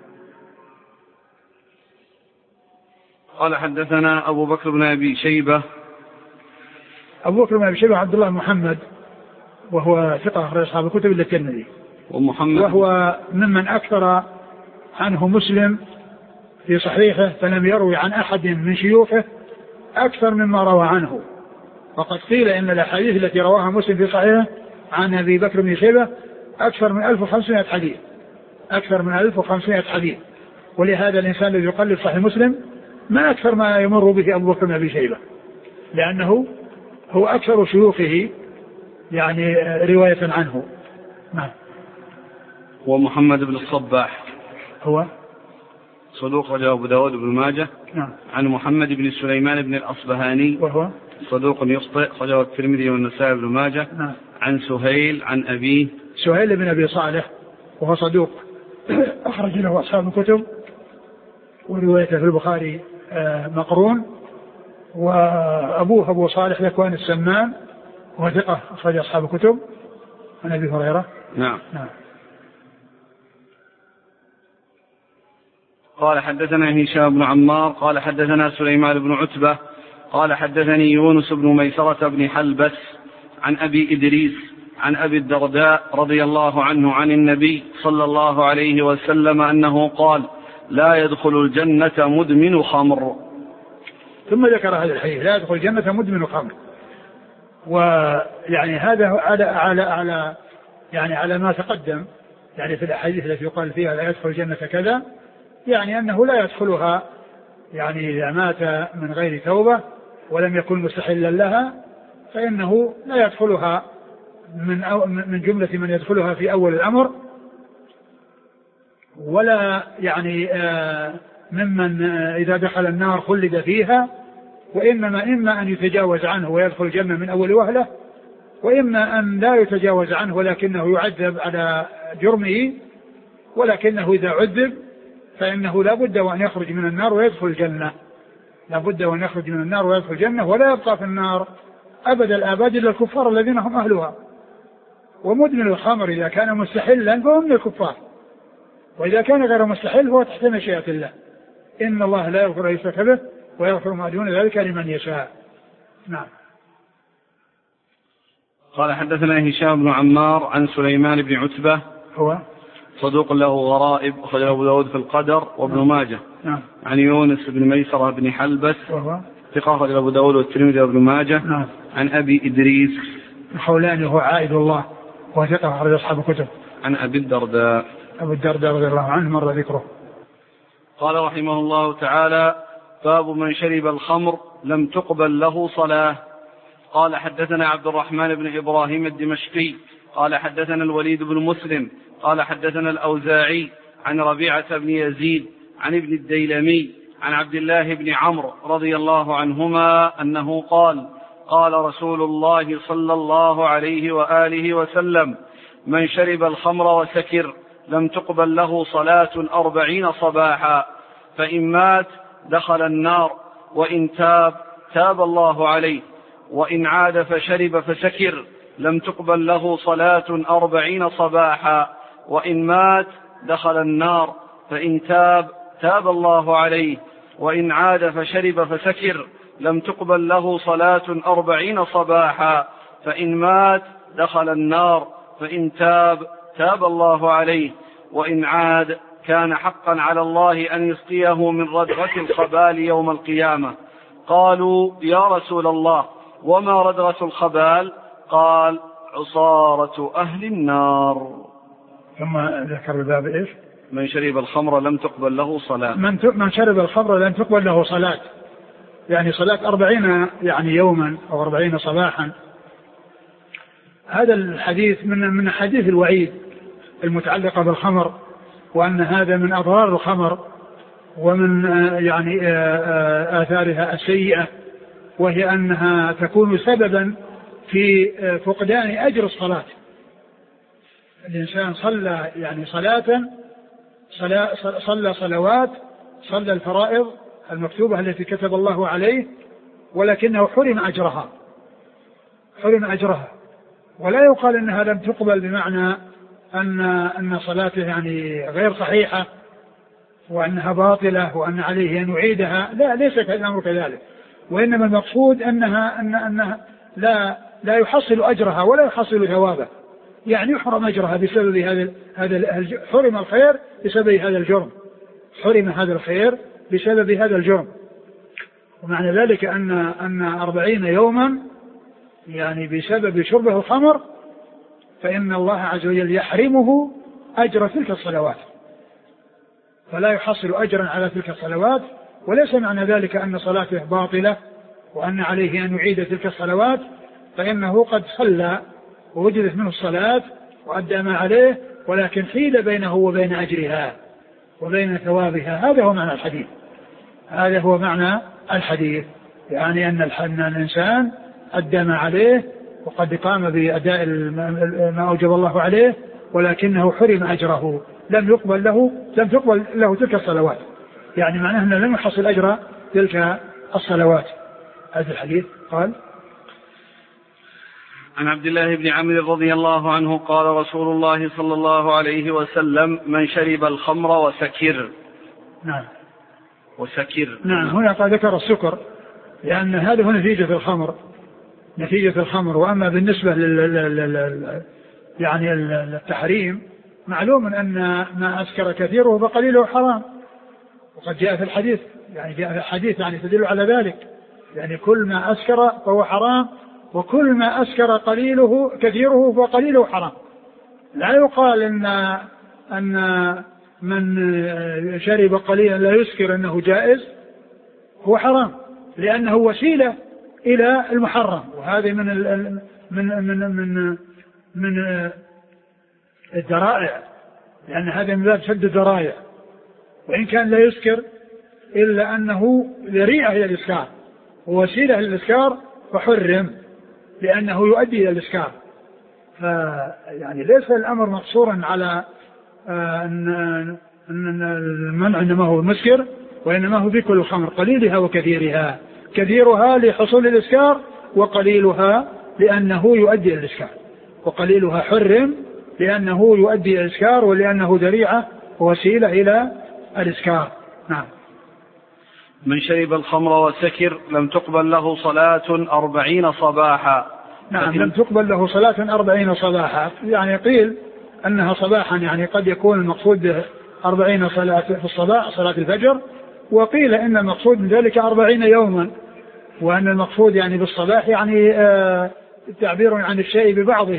قال حدثنا أبو بكر بن أبي شيبة.
أبو بكر بن أبي شيبة عبد الله محمد، وهو ثقة أخرج أصحاب الكتب إلا الترمذي، وهو ممن أكثر عنه مسلم في صحيحه، فلم يروي عن أحد من شيوخه أكثر مما روى عنه. وقد قيل إن الأحاديث التي رواها مسلم في صحيحه عن أبي بكر بن شيبة أكثر من 1500 حديث، أكثر من 1500 حديث. ولهذا الإنسان الذي يقلد صحيح مسلم ما أكثر ما يمر به أبو بكر بن أبي شيبة، لأنه هو أكثر شيوخه يعني رواية عنه. نعم.
ومحمد بن الصباح
هو
صدوق رجاء أبو داود بن ماجه.
نعم.
عن محمد بن سليمان بن الأصبهاني
وهو
صدوق يخطئ رجاء الترمذي والنسائي بن ماجه.
نعم.
عن سهيل عن أبيه
سهيل بن أبي صالح وهو صدوق أخرج له أصحاب الكتب، وروايته في البخاري مقرون، وأبوه أبو صالح ذكوان السمان وثقة أخرج أصحاب الكتب عن أبي هريرة.
نعم. قال حدثنا هشام بن عمار قال حدثنا سليمان بن عتبة قال حدثني يونس بن ميسرة بن حلبس عن أبي إدريس عن أبي الدرداء رضي الله عنه عن النبي صلى الله عليه وسلم أنه قال: لا يدخل الجنة مدمن خمر.
ثم ذكر هذا الحديث: لا يدخل الجنة مدمن خمر. ويعني هذا على ما تقدم، يعني في الأحاديث التي يقال فيها لا يدخل الجنة كذا، يعني أنه لا يدخلها يعني إذا مات من غير توبة ولم يكن مستحلا لها فإنه لا يدخلها من جملة من يدخلها في أول الأمر، ولا يعني ممن إذا دخل النار خلد فيها، وإنما إما أن يتجاوز عنه ويدخل الجنة من أول وهلة، وإما أن لا يتجاوز عنه ولكنه يعذب على جرمه، ولكنه إذا عذب فإنه لا بد وأن يخرج من النار ويدخل الجنة، لا بد وأن يخرج من النار ويدخل الجنة، ولا يبقى في النار أبد الآباد إلا الكفار الذين هم أهلها. ومدمن الخمر إذا كان مستحلا فهو من الكفار، وإذا كان غير مستحل هو تحت مشيئة الله. إن الله لا يغفر أن يشرك به ويغفر ما دون ذلك لمن يشاء. نعم.
قال حدثنا هشام بن عمار عن سليمان بن عتبة
هو
صدوق له غرائب أخرجه أبو داود في القدر وابن ماجه.
نعم.
عن يونس بن ميسرة بن حلبس
وهو
ثقة أخرجه أبو داود والترمذي وابن ماجه.
نعم.
عن أبي إدريس
الخولاني هو عائد الله وثقة أخرج أصحاب الكتب.
عن أبي الدرداء.
أبو الدرداء رضي الله عنه مر ذكره.
قال رحمه الله تعالى: باب من شرب الخمر لم تقبل له صلاة. قال حدثنا عبد الرحمن بن إبراهيم الدمشقي قال حدثنا الوليد بن مسلم قال حدثنا الأوزاعي عن ربيعة بن يزيد عن ابن الديلمي عن عبد الله بن عمرو رضي الله عنهما أنه قال: قال رسول الله صلى الله عليه وآله وسلم: من شرب الخمر وسكر لم تقبل له صلاة 40 صباحا، فإن مات دخل النار، وإن تاب الله عليه، وإن عاد فشرب فسكر لم تقبل له صلاة 40 صباحا، وإن مات دخل النار، فإن تاب الله عليه، وإن عاد فشرب فسكر لم تقبل له صلاة 40 صباحا، فإن مات دخل النار، فإن تاب الله عليه، وإن عاد كان حقا على الله أن يسقيه من ردغة الخبال يوم القيامة. قالوا: يا رسول الله وما ردغة الخبال؟ قال: عصارة أهل النار.
ثم ذكر الباب إيش؟
من شرب الخمر لم تقبل له صلاة.
من شرب الخمر لم تقبل له صلاة، يعني صلاة 40 يعني يوما أو 40 صباحا. هذا الحديث من حديث الوعيد المتعلقة بالخمر، وأن هذا من أضرار الخمر ومن يعني آثارها السيئة، وهي أنها تكون سببا في فقدان أجر الصلاة. الإنسان صلى يعني صلى صلوات، صلى الفرائض المكتوبة التي كتب الله عليه، ولكنه حرم أجرها، ولا يقال أنها لم تقبل بمعنى أن صلاته يعني غير صحيحة وأنها باطلة وأن عليه أن يعيدها. لا، ليس الأمر كذلك، وإنما المقصود أنها لا يحصل أجرها ولا يحصل ثوابه، يعني يحرم أجرها بسبب حرم الخير بسبب هذا الجرم، حرم هذا الخير بسبب هذا الجرم. ومعنى ذلك أن 40 يوما يعني بسبب شربه الخمر فإن الله عز وجل يحرمه أجر تلك الصلوات، فلا يحصل أجرا على تلك الصلوات. وليس معنى ذلك أن صلاته باطلة وأن عليه أن يعيد تلك الصلوات، فإنه قد صلى ووجدت منه الصلاة وأدى ما عليه، ولكن حيل بينه وبين أجرها وبين ثوابها. هذا هو معنى الحديث، هذا هو معنى الحديث، يعني أن الإنسان أدى ما عليه وقد قام بأداء ما أوجب الله عليه، ولكنه حرم أجره، لم تقبل له تلك الصلوات، يعني معناه أنه لم يحصل أجر تلك الصلوات. هذا الحديث قال:
عن عبد الله بن عمرو رضي الله عنه قال رسول الله صلى الله عليه وسلم: من شرب الخمر وسكر.
نعم.
وسكر.
نعم. هنا قد ذكر السكر لأن هذا هو نتيجة الخمر. وأما بالنسبة يعني التحريم، معلوم أن ما أسكر كثيره فقليله حرام، وقد جاء في الحديث يعني تدل على ذلك، يعني كل ما أسكر فهو حرام، وكل ما أسكر كثيره فقليله حرام. لا يقال أن من شرب قليلا لا يسكر أنه جائز، هو حرام، لأنه وسيلة إلى المحرم، وهذه من الذرائع، لأن هذا من باب سد الذرائع. وإن كان لا يسكر إلا أنه ذريعة إلى الإسكار ووسيلة للإسكار فحرم لأنه يؤدي إلى الإسكار. فيعني ليس الأمر مقصورا على أن المنع إنما هو مسكر، وإنما هو بكل الخمر قليلها وكثيرها، كثيرها لحصول الإسكار وقليلها لأنه يؤدي إلى الإسكار، وقليلها حرم لأنه يؤدي إلى الإسكار ولأنه ذريعة ووسيلة إلى الإسكار. نعم.
من شرب الخمر وسكر لم تقبل له صلاة 40 صباحا.
نعم. لم تقبل له صلاة 40 صباحا، يعني قيل أنها صباحا، يعني قد يكون المقصود 40 صلاة في الصباح صلاة الفجر، وقيل إن المقصود من ذلك 40 يوما، وأن المقصود يعني بالصباح يعني تعبير عن الشيء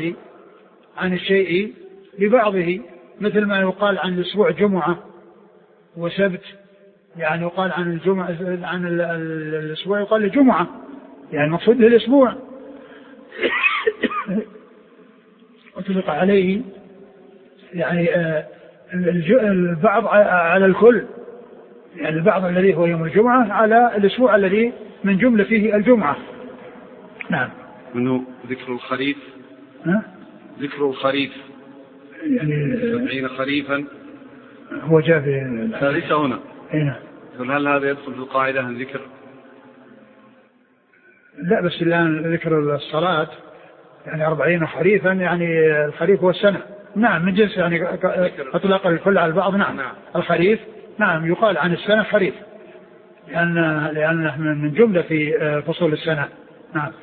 ببعضه، مثل ما يقال عن الأسبوع جمعة وسبت، يعني يقال عن الجمعة عن الأسبوع يقال الجمعة، يعني المقصود للأسبوع أطلق عليه يعني البعض على الكل، يعني البعض الذي هو يوم الجمعة على الأسبوع الذي من جملة فيه الجمعة. نعم.
منه ذكر الخريف. ذكر الخريف
يعني
70 خريفا
هو جاء في
الثالثة هنا.
هنا.
هل هذا يدخل في القاعدة عن ذكر؟
لا، بس الآن ذكر الصلاة يعني 40 خريفا، يعني الخريف هو السنة. نعم، من جنس يعني أطلق الكل على البعض. نعم. الخريف نعم يقال عن السنة خريف لأنه من جملة في فصول السنة. نعم.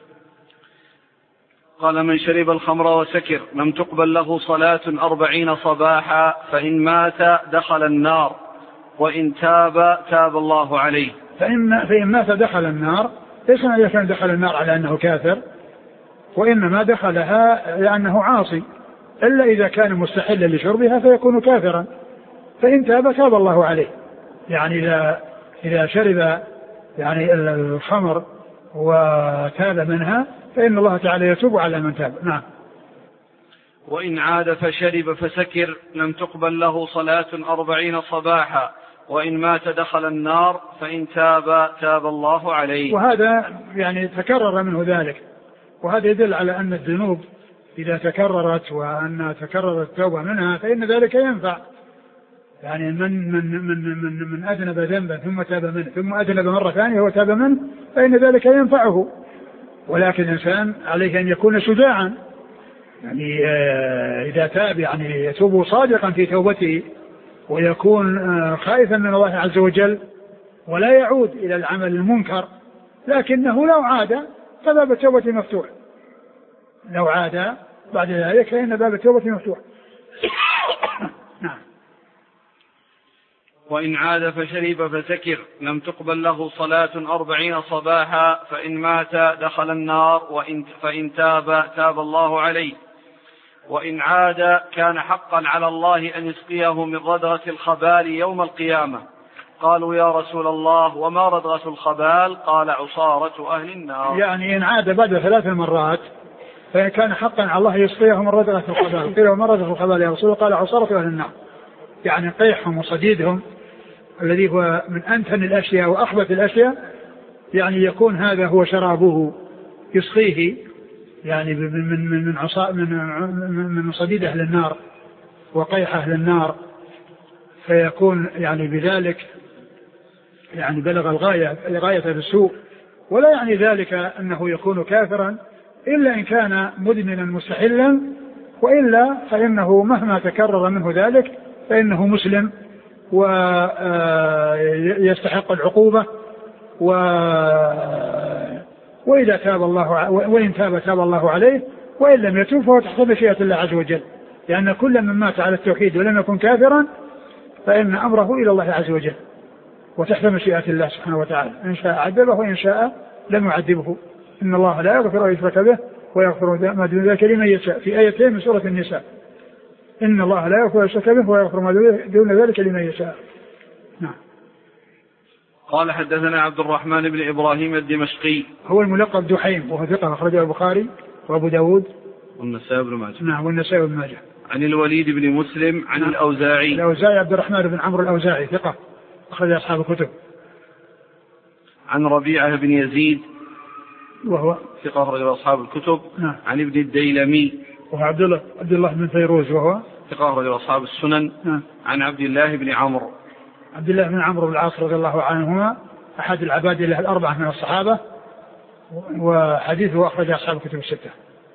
قال: من شرب الخمر وسكر لم تقبل له صلاة 40 صباحا، فإن مات دخل النار، وإن تاب الله عليه.
فإن مات دخل النار، ليس إذا كان دخل النار على أنه كافر، وإنما دخلها لأنه عاصي، إلا إذا كان مستحلا لشربها فيكون كافرا، فإن تاب الله عليه. يعني إذا شرب يعني الخمر وتاب منها فإن الله تعالى يتوب على من تاب. نعم.
وإن عاد فشرب فسكر لم تقبل له صلاة 40 صباحا، وإن مات دخل النار، فإن تاب الله عليه.
وهذا يعني تكرر منه ذلك، وهذا يدل على أن الذنوب إذا تكررت وأن تكررت التوبة منها فإن ذلك ينفع. يعني من أذنب ذنبا ثم تاب منه ثم أذنب مرة ثانية وتاب منه فإن ذلك ينفعه، ولكن الإنسان عليه أن يكون شجاعا، يعني إذا تاب يعني يتوب صادقا في توبته، ويكون خائفا من الله عز وجل، ولا يعود إلى العمل المنكر، لكنه لو عاد فباب التوبة مفتوح، لو عاد بعد ذلك فإن باب التوبة مفتوح. نعم.
وإن عاد فشرب فسكر لم تقبل له صلاة 40 صباحا، فإن مات دخل النار، فإن تاب الله عليه. وإن عاد كان حقا على الله أن يسقيه من ردغة الخبال يوم القيامة. قالوا: يا رسول الله وما ردغة الخبال؟ قال: عصارة أهل النار.
يعني إن عاد بعد 3 مرات فكان حقا على الله يسقيه من ردغة الخبال. قيل: وما ردغة الخبال يا رسول الله؟ قال: عصارة أهل النار، يعني قيحهم وصديدهم الذي هو من أنتن الأشياء وأخبث الأشياء، يعني يكون هذا هو شرابه يسقيه، يعني من صديد أهل النار وقيح أهل النار، فيكون يعني بذلك يعني بلغ الغاية بالسوء ولا يعني ذلك أنه يكون كافرا إلا إن كان مدمنا مستحلا، وإلا فإنه مهما تكرر منه ذلك فإنه مسلم ويستحق العقوبة، وإذا تاب الله وإن تاب الله عليه، وإن لم يتوب فهو تحت مشيئة الله عز وجل، لأن كل من مات على التوحيد ولم يكن كافرا فإن أمره إلى الله عز وجل وتحت مشيئة الله سبحانه وتعالى، إن شاء عذبه وإن شاء لم يعذبه. إن الله لا يغفر أن يشرك به ويغفر ما دون ذلك لمن يشاء، في آيتين من سورة النساء. إن الله لا يغفر أن يشرك به ويغفر ما دون ذلك لمن يشاء. نعم.
قال حدثنا عبد الرحمن بن إبراهيم الدمشقي،
هو الملقب دحيم، وهو ثقة أخرجه البخاري وأبو داود
والنسائي بن ماجه.
نعم، والنسائي بن ماجه.
عن الوليد بن مسلم عن الأوزاعي.
الأوزاعي عبد الرحمن بن عمرو الأوزاعي ثقة أخرج أصحاب الكتب.
عن ربيعة بن يزيد
وهو
ثقة أخرج أصحاب الكتب.
نعم.
عن ابن الديلمي
وهو عبد الله بن فيروز وهو
ثقة أخرج أصحاب السنن.
نعم.
عن عبد الله بن عمرو
بن العاص رضي الله عنهما أحد العباد له الأربعة من الصحابة، وحديثه أخرج أصحاب الكتب الستة.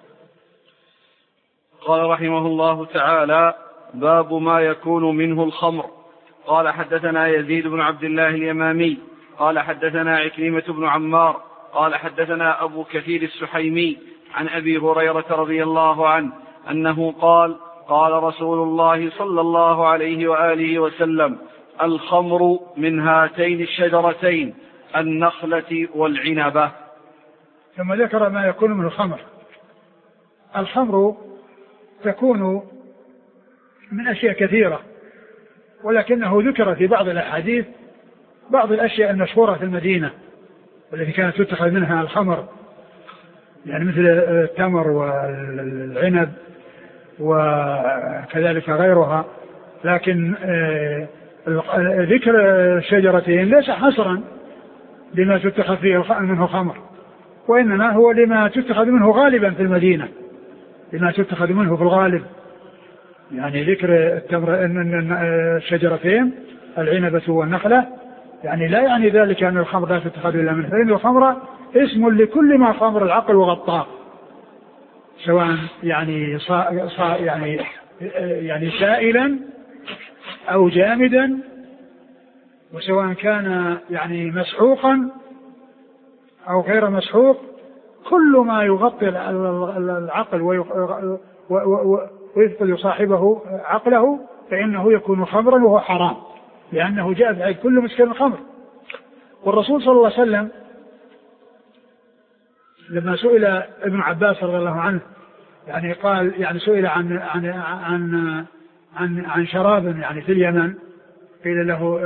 قال رحمه الله تعالى: باب ما يكون منه الخمر. قال حدثنا يزيد بن عبد الله اليمامي قال حدثنا عكرمة بن عمار قال حدثنا أبو كثير السحيمي عن أبي هريرة رضي الله عنه أنه قال: قال رسول الله صلى الله عليه وآله وسلم: الخمر من هاتين الشجرتين النخلة والعنبة.
ثم ذكر ما يكون من الخمر. الخمر تكون من أشياء كثيرة، ولكنه ذكر في بعض الأحاديث بعض الأشياء المشهورة في المدينة والتي كانت تتخذ منها الخمر، يعني مثل التمر والعنب وكذلك غيرها. لكن ذكر الشجرتين ليس حصرا لما تتخذ فيه منه خمر، وإنما هو لما تتخذ منه غالبا في المدينة، لما تتخذ منه في الغالب. يعني ذكر التمر ان الشجرتين العنبة والنخلة يعني لا يعني ذلك أن الخمر لا تتخذ إلا منه، فإن الخمر اسم لكل ما خمر العقل وغطاه، سواء يعني يعني سائلا أو جامدا، وسواء كان يعني مسحوقا أو غير مسحوق، كل ما يغطي العقل ويفقد صاحبه عقله فإنه يكون خمرا وهو حرام، لأنه جاء في كل مسكر خمر. والرسول صلى الله عليه وسلم لما سئل ابن عباس رضي الله عنه يعني قال يعني سئل عن شراب يعني في اليمن، قيل له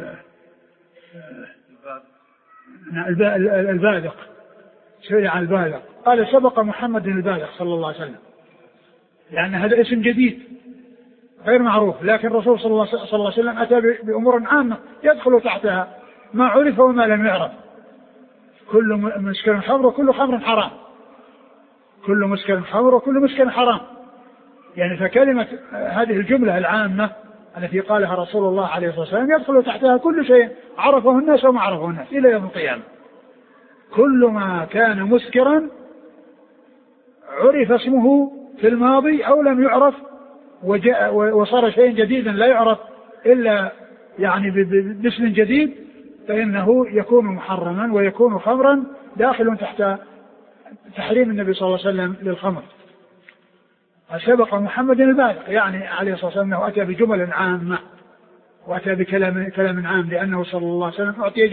البادق، سئل عن البادق قال: سبق محمد البادق صلى الله عليه وسلم، لأن هذا اسم جديد غير معروف، لكن الرسول صلى الله عليه وسلم أتى بأمور عامة يدخل تحتها ما عرف وما لم يعرف. كل مسكر خمر وكل خمر حرام، كل مسكر خمر وكل مسكر حرام. يعني فكلمة هذه الجملة العامة التي قالها رسول الله عليه الصلاة والسلام يدخل تحتها كل شيء عرفه الناس وما عرفه الناس إلى يوم القيامة. كل ما كان مسكرا عرف اسمه في الماضي أو لم يعرف وصار شيء جديدا لا يعرف إلا يعني باسم جديد، فإنه يكون محرما ويكون خمرا داخل تحت تحريم النبي صلى الله عليه وسلم للخمر. سبق محمد البالغ يعني عليه الصلاة والسلام أنه أتى بجمل عامة وأتى بكلام عام، لأنه صلى الله عليه وسلم أعطي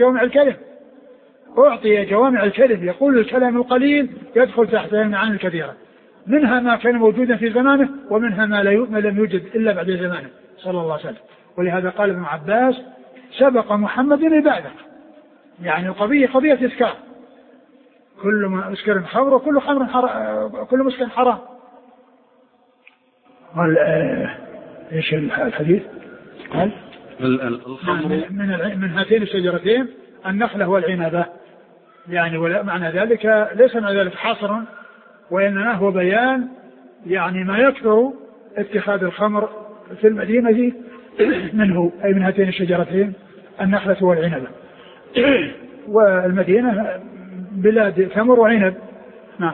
جوامع الكلم، يقول الكلام القليل يدخل تحت المعاني الكثيرة، منها ما كان موجودا في زمانه ومنها ما لم يوجد إلا بعد زمانه صلى الله عليه وسلم. ولهذا قال ابن عباس: سبق محمد البالغ، يعني قضية إسكار، كل ما أسكر خمر وكل خمر كل مسكر حرام. قال ايش الحديث؟ قال
الخمر
من هاتين الشجرتين النخلة والعنبة، يعني ولا معنى ذلك ليس معنى ذلك حصرا، وإنما هو بيان يعني ما يكثر اتخاذ الخمر في المدينة منه، أي من هاتين الشجرتين النخلة والعنبة. والمدينة بلاد تمر وعنب. نعم.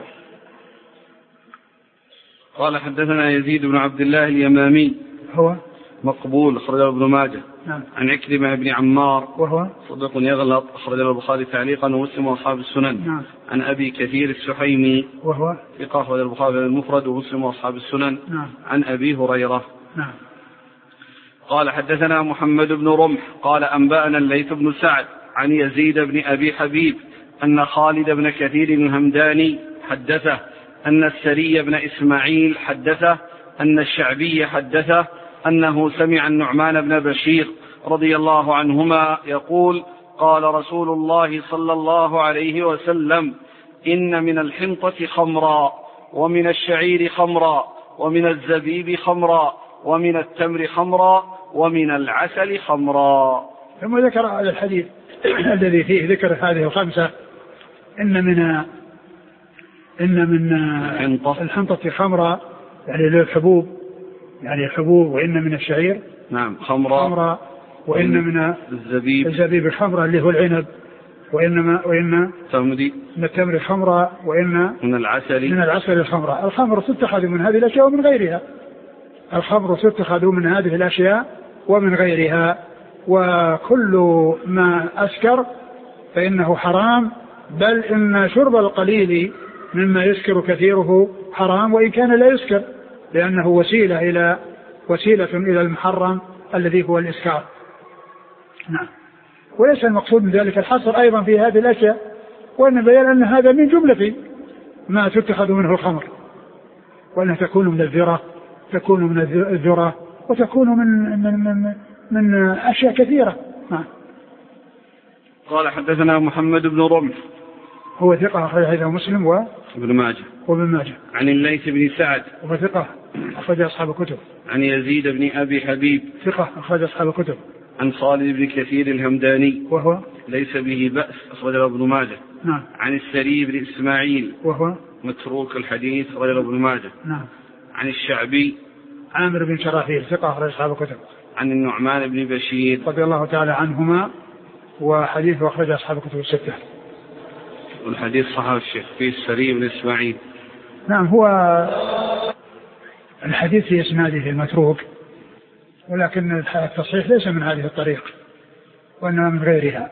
قال حدثنا يزيد بن عبد الله اليمامي
هو
مقبول أخرجه ابن ماجه.
نعم.
عن عكرمة بن عمار
وهو
صدق يغلط أخرجه البخاري تعليقا ومسلم وأصحاب السنن.
نعم.
عن أبي كثير السحيمي
وهو
ثقة أخرجه البخاري المفرد ومسلم وأصحاب السنن.
نعم.
عن أبي هريرة.
نعم.
قال حدثنا محمد بن رمح قال أنبأنا الليث بن سعد عن يزيد بن أبي حبيب أن خالد بن كثير الهمداني حدثه أن السري بن إسماعيل حدثه أن الشعبي حدثه أنه سمع النعمان بن بشير رضي الله عنهما يقول قال رسول الله صلى الله عليه وسلم إن من الحنطة خمرا ومن الشعير خمرا ومن الزبيب خمرا ومن التمر خمرا ومن العسل خمرا.
ثم ذكر هذا الحديث الذي فيه ذكر هذه الخمسة إن من الحنطة خمرا يعني للحبوب يعني الحبوب، وإن من الشعير
نعم خمرا
وإن من الزبيب خمرا اللي هو العنب، وإن من التمر خمرا، وإن من العسل خمرا. الخمر تتخذ من هذه الأشياء ومن غيرها، الخمر تتخذ من هذه الأشياء ومن غيرها، وكل ما أسكر فإنه حرام، بل إن شرب القليل مما يسكر كثيره حرام وإن كان لا يسكر، لأنه وسيلة إلى المحرم الذي هو الإسكار. نعم. وليس المقصود من ذلك الحصر أيضا في هذه الأشياء، وأن بيان أن هذا من جملة ما تتخذ منه الخمر، وأنها تكون من الذرة، تكون من الذرة، وتكون من أشياء كثيرة. نعم.
قال حدثنا محمد بن رمح
هو ثقة أخرجه مسلم
وابن ماجه. عن الليث بن سعد
وهو ثقة أخرج أصحاب الكتب.
عن يزيد بن أبي حبيب
ثقة أخرج أصحاب الكتب.
عن خالد بن كثير الهمداني
وهو
ليس به بأس أخرجه ابن ماجه.
نعم.
عن السري بن إسماعيل وهو متروك الحديث أخرجه ابن ماجه.
نعم.
عن الشعبي
عامر بن شراحيل ثقة أخرج أصحاب الكتب.
عن النعمان بن بشير
رضي الله تعالى عنهما، وحديث أخرج أصحاب الكتب الستة.
والحديث صحيح الشيخ فيه السري بن إسماعيل.
نعم. هو الحديث في إسناده المتروك، ولكن التصحيح ليس من هذه الطريق وإنما من غيرها.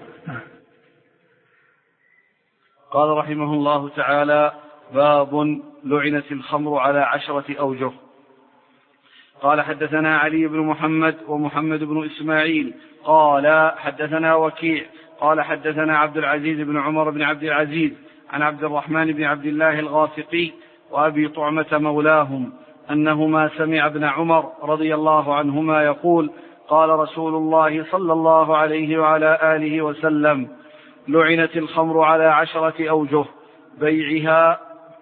قال رحمه الله تعالى باب لعنت الخمر على 10 أوجه. قال حدثنا علي بن محمد ومحمد بن إسماعيل قال حدثنا وكيع قال حدثنا عبد العزيز بن عمر بن عبد العزيز عن عبد الرحمن بن عبد الله الغافقي وأبي طعمة مولاهم أنهما سمع ابن عمر رضي الله عنهما يقول قال رسول الله صلى الله عليه وعلى آله وسلم لعنت الخمر على 10 أوجه: بيعها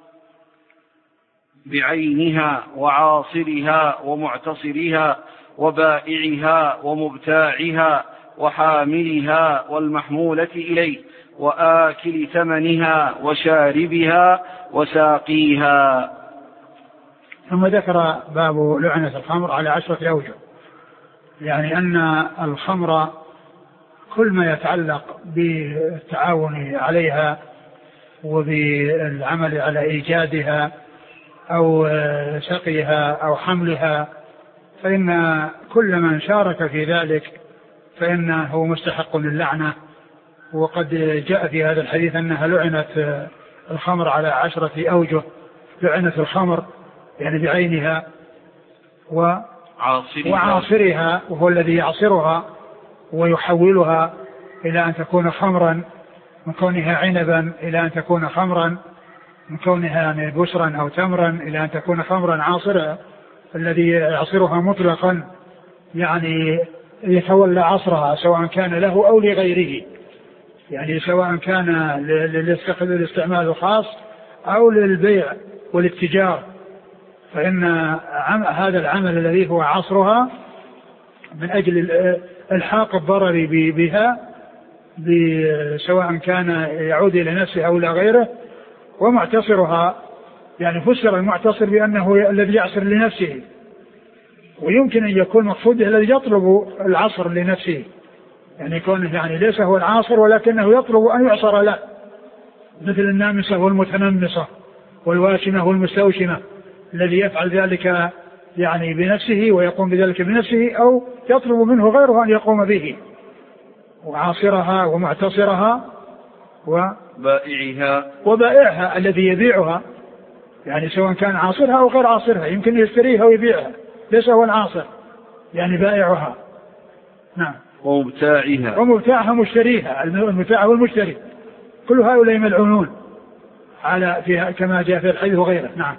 بعينها وعاصرها ومعتصرها وبائعها ومبتاعها وحاملها والمحمولة إليه وآكل ثمنها وشاربها وساقيها.
ثم ذكر باب لعنة الخمر على 10 أوجه، يعني أن الخمر كل ما يتعلق بالتعاون عليها وبالعمل على إيجادها أو سقيها أو حملها، فإن كل من شارك في ذلك فإنه مستحق للعنة. وقد جاء في هذا الحديث أنها لعنت الخمر على 10 أوجه: لعنت الخمر يعني بعينها وعاصرها وهو الذي يعصرها ويحولها إلى أن تكون خمرا، من كونها عنبا إلى أن تكون خمرا، من كونها يعني بسرا أو تمرا إلى أن تكون خمرا عاصرا. الذي يعصرها مطلقا يعني يتولى عصرها سواء كان له أو لغيره، يعني سواء كان للاستعمال الخاص أو للبيع والاتجار، فإن هذا العمل الذي هو عصرها من أجل الحاق الضرر بها سواء كان يعود إلى نفسه أو إلى غيره. ومعتصرها يعني فسر المعتصر بأنه الذي يعصر لنفسه، ويمكن أن يكون مقصوده الذي يطلب العصر لنفسه، يعني يكون يعني ليس هو العاصر ولكنه يطلب أن يعصر له، مثل النامصة والمتنمصة والواشمة والمستوشمة، الذي يفعل ذلك يعني بنفسه ويقوم بذلك بنفسه، أو يطلب منه غيره أن يقوم به، وعاصرها ومعتصرها وبائعها الذي يبيعها، يعني سواء كان عاصرها أو غير عاصرها، يمكن يشتريها ويبيعها، ليس هو العاصر، يعني بائعها. نعم. ومبتاعها مشتريها، المبتاع والمشتري، كل هؤلاء ملعونون على فيها كما جاء في الحديث وغيره. نعم.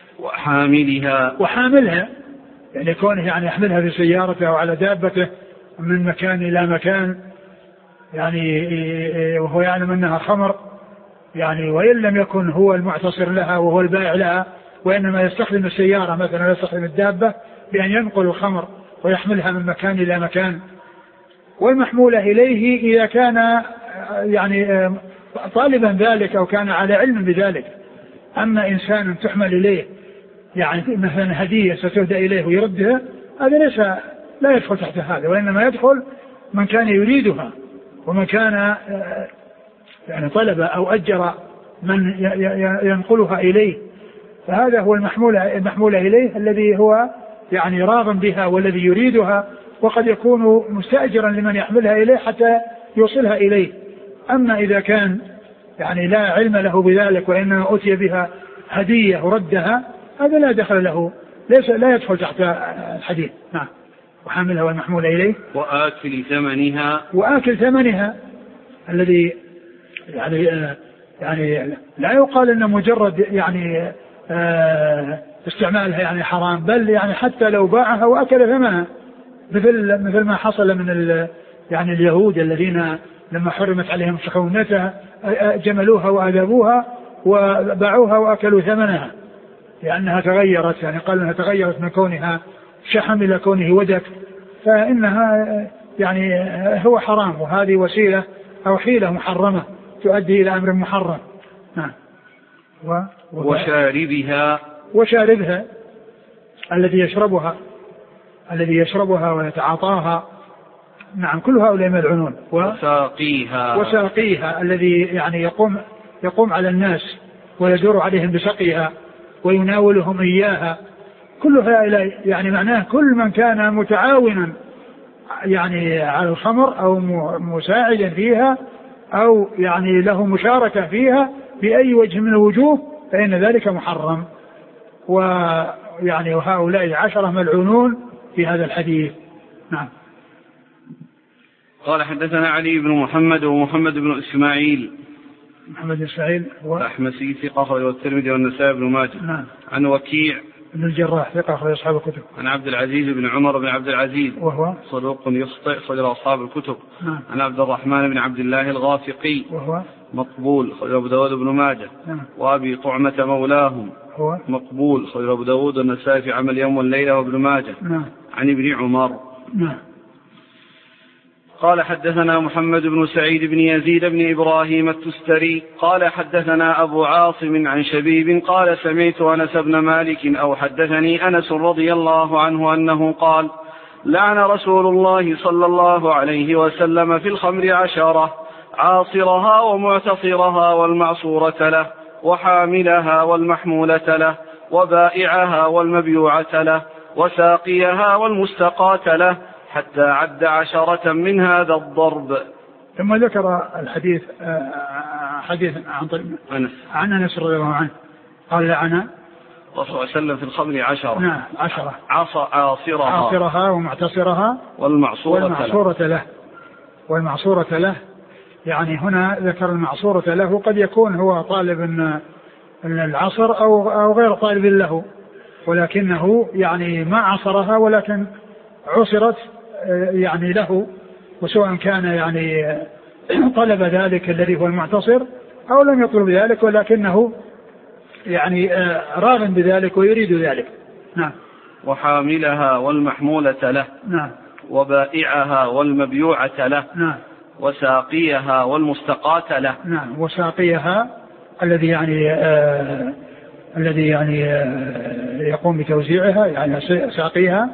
وحاملها يعني كونه يعني يحملها في سيارته أو على دابته من مكان إلى مكان، يعني وهو يعلم أنها خمر، يعني وإن لم يكن هو المعتصر لها وهو البائع لها، وإنما يستخدم السيارة مثلا، يستخدم الدابة بأن ينقل الخمر ويحملها من مكان إلى مكان. والمحمولة إليه إذا كان يعني طالبا ذلك أو كان على علم بذلك. أما إنسان تحمل إليه يعني مثلا هدية ستهدى إليه ويردها، هذا لا يدخل تحت هذا، وإنما يدخل من كان يريدها ومن كان يعني طلب أو أجر من ينقلها إليه، فهذا هو المحمولة إليه الذي هو يعني راغب بها والذي يريدها، وقد يكون مستأجرا لمن يحملها إليه حتى يوصلها إليه. أما إذا كان يعني لا علم له بذلك وإنما أتي بها هدية وردها، هذا لا دخل له، لا يدخل تحت الحديث. نعم. وحاملها والمحمول إليه وآكل ثمنها الذي يعني لا يقال إن مجرد يعني استعمالها يعني حرام، بل يعني حتى لو باعها وأكل ثمنها، مثل ما حصل من يعني اليهود الذين لما حرمت عليهم شحومتها جملوها وأذابوها وباعوها وأكلوا ثمنها، لأنها تغيرت، يعني قال أنها تغيرت من كونها شحم إلى كونه ودك، فإنها يعني هو حرام، وهذه وسيلة أو حيلة محرمة تؤدي إلى أمر محرم. نعم. وشاربها الذي يشربها ويتعاطاها. نعم. كل هؤلاء ملعونون. وساقيها الذي يعني يقوم على الناس ويدور عليهم بسقيها ويناولهم إياها، كل هؤلاء يعني معناه كل من كان متعاونا يعني على الخمر أو مساعدا فيها أو يعني له مشاركة فيها بأي وجه من الوجوه، فإن ذلك محرم. ويعني وهؤلاء 10 ملعونون في هذا الحديث. نعم.
قال حدثنا علي بن محمد ومحمد بن إسماعيل.
محمد إسماعيل هو
الأحمسي ثقة أخرجه والترمذي والنسائي بن ماجه.
نعم.
عن وكيع
بن الجراح ثقة أخرج أصحاب الكتب.
عن عبد العزيز بن عمر بن عبد العزيز
وهو
صدوق يخطئ أخرج أصحاب الكتب.
نعم.
عن عبد الرحمن بن عبد الله الغافقي
وهو
مقبول أخرج أبو داود بن ماجه.
نعم.
وأبي طعمة مولاهم
هو
مقبول أخرج أبو داود والنسائي في عمل يوم والليلة وابن ماجه.
نعم.
عن ابن عمر.
نعم.
قال حدثنا محمد بن سعيد بن يزيد بن إبراهيم التستري قال حدثنا أبو عاصم عن شبيب قال سمعت أنس بن مالك أو حدثني أنس رضي الله عنه أنه قال لعن رسول الله صلى الله عليه وسلم في الخمر 10 عاصرها ومعتصرها والمعصورة له وحاملها والمحمولة له وبائعها والمبيوعة له وساقيها والمستقاة له حتى عد 10 من هذا الضرب.
ثم ذكر الحديث حديث عن أنس رضي الله عنه قال لعن
الرسول صلى الله عليه وسلم في الخمر 10.
نعم 10
عاصرها
ومعتصرها والمعصورة له. يعني هنا ذكر المعصورة له، قد يكون هو طالب العصر أو غير طالب له، ولكنه يعني ما عصرها ولكن عصرت يعني له، وسواء كان يعني طلب ذلك الذي هو المعتصر أو لم يطلب ذلك، ولكنه يعني راغب بذلك ويريد ذلك. نعم.
وحاملها والمحمولة له.
نعم.
وبائعها والمبيوعة له.
نعم.
وساقيها والمستقاة له.
نعم. وساقيها الذي يعني يقوم بتوزيعها، يعني ساقيها،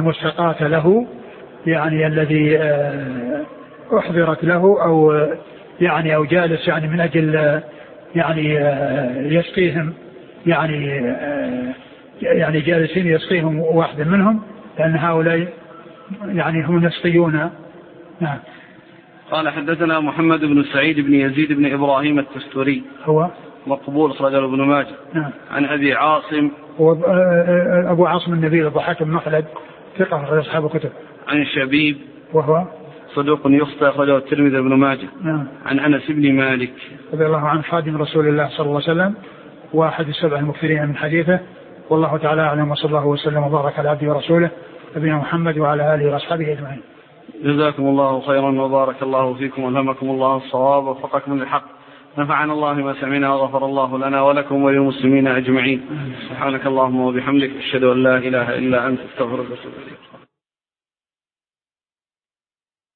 والمستقاة له يعني الذي أحضرت له أو يعني أو جالس يعني من أجل يعني يسقيهم يعني جالسين يسقيهم واحد منهم، لأن هؤلاء يعني هم نسقيون. نعم.
قال حدثنا محمد بن سعيد بن يزيد بن إبراهيم التستوري
هو
مقبول أخرجه ابن ماجه.
نعم.
عن أبي عاصم
أبو عاصم النبيل الضحاك بن مخلد ثقة أخرج أصحاب الكتب.
عن شبيب
وهو
صدوق يخطئ أخرجه الترمذي بن ماجه.
نعم.
عن أنس بن مالك
رضي الله عنه خادم رسول الله صلى الله عليه وسلم واحد السبع المكثرين من حديثه. والله تعالى أعلم، وصلى الله وسلم وبارك على عبده ورسوله نبينا محمد وعلى آله وأصحابه أجمعين.
جزاكم الله خيرا وبارك الله فيكم والهمكم الله الصواب ووفقكم للحق. نفعنا الله ما سمعنا وغفر الله لنا ولكم وللمسلمين أجمعين. سبحانك اللهم وبحمدك أشهد أن لا إله إلا أنت أستغفرك وأتوب إليك.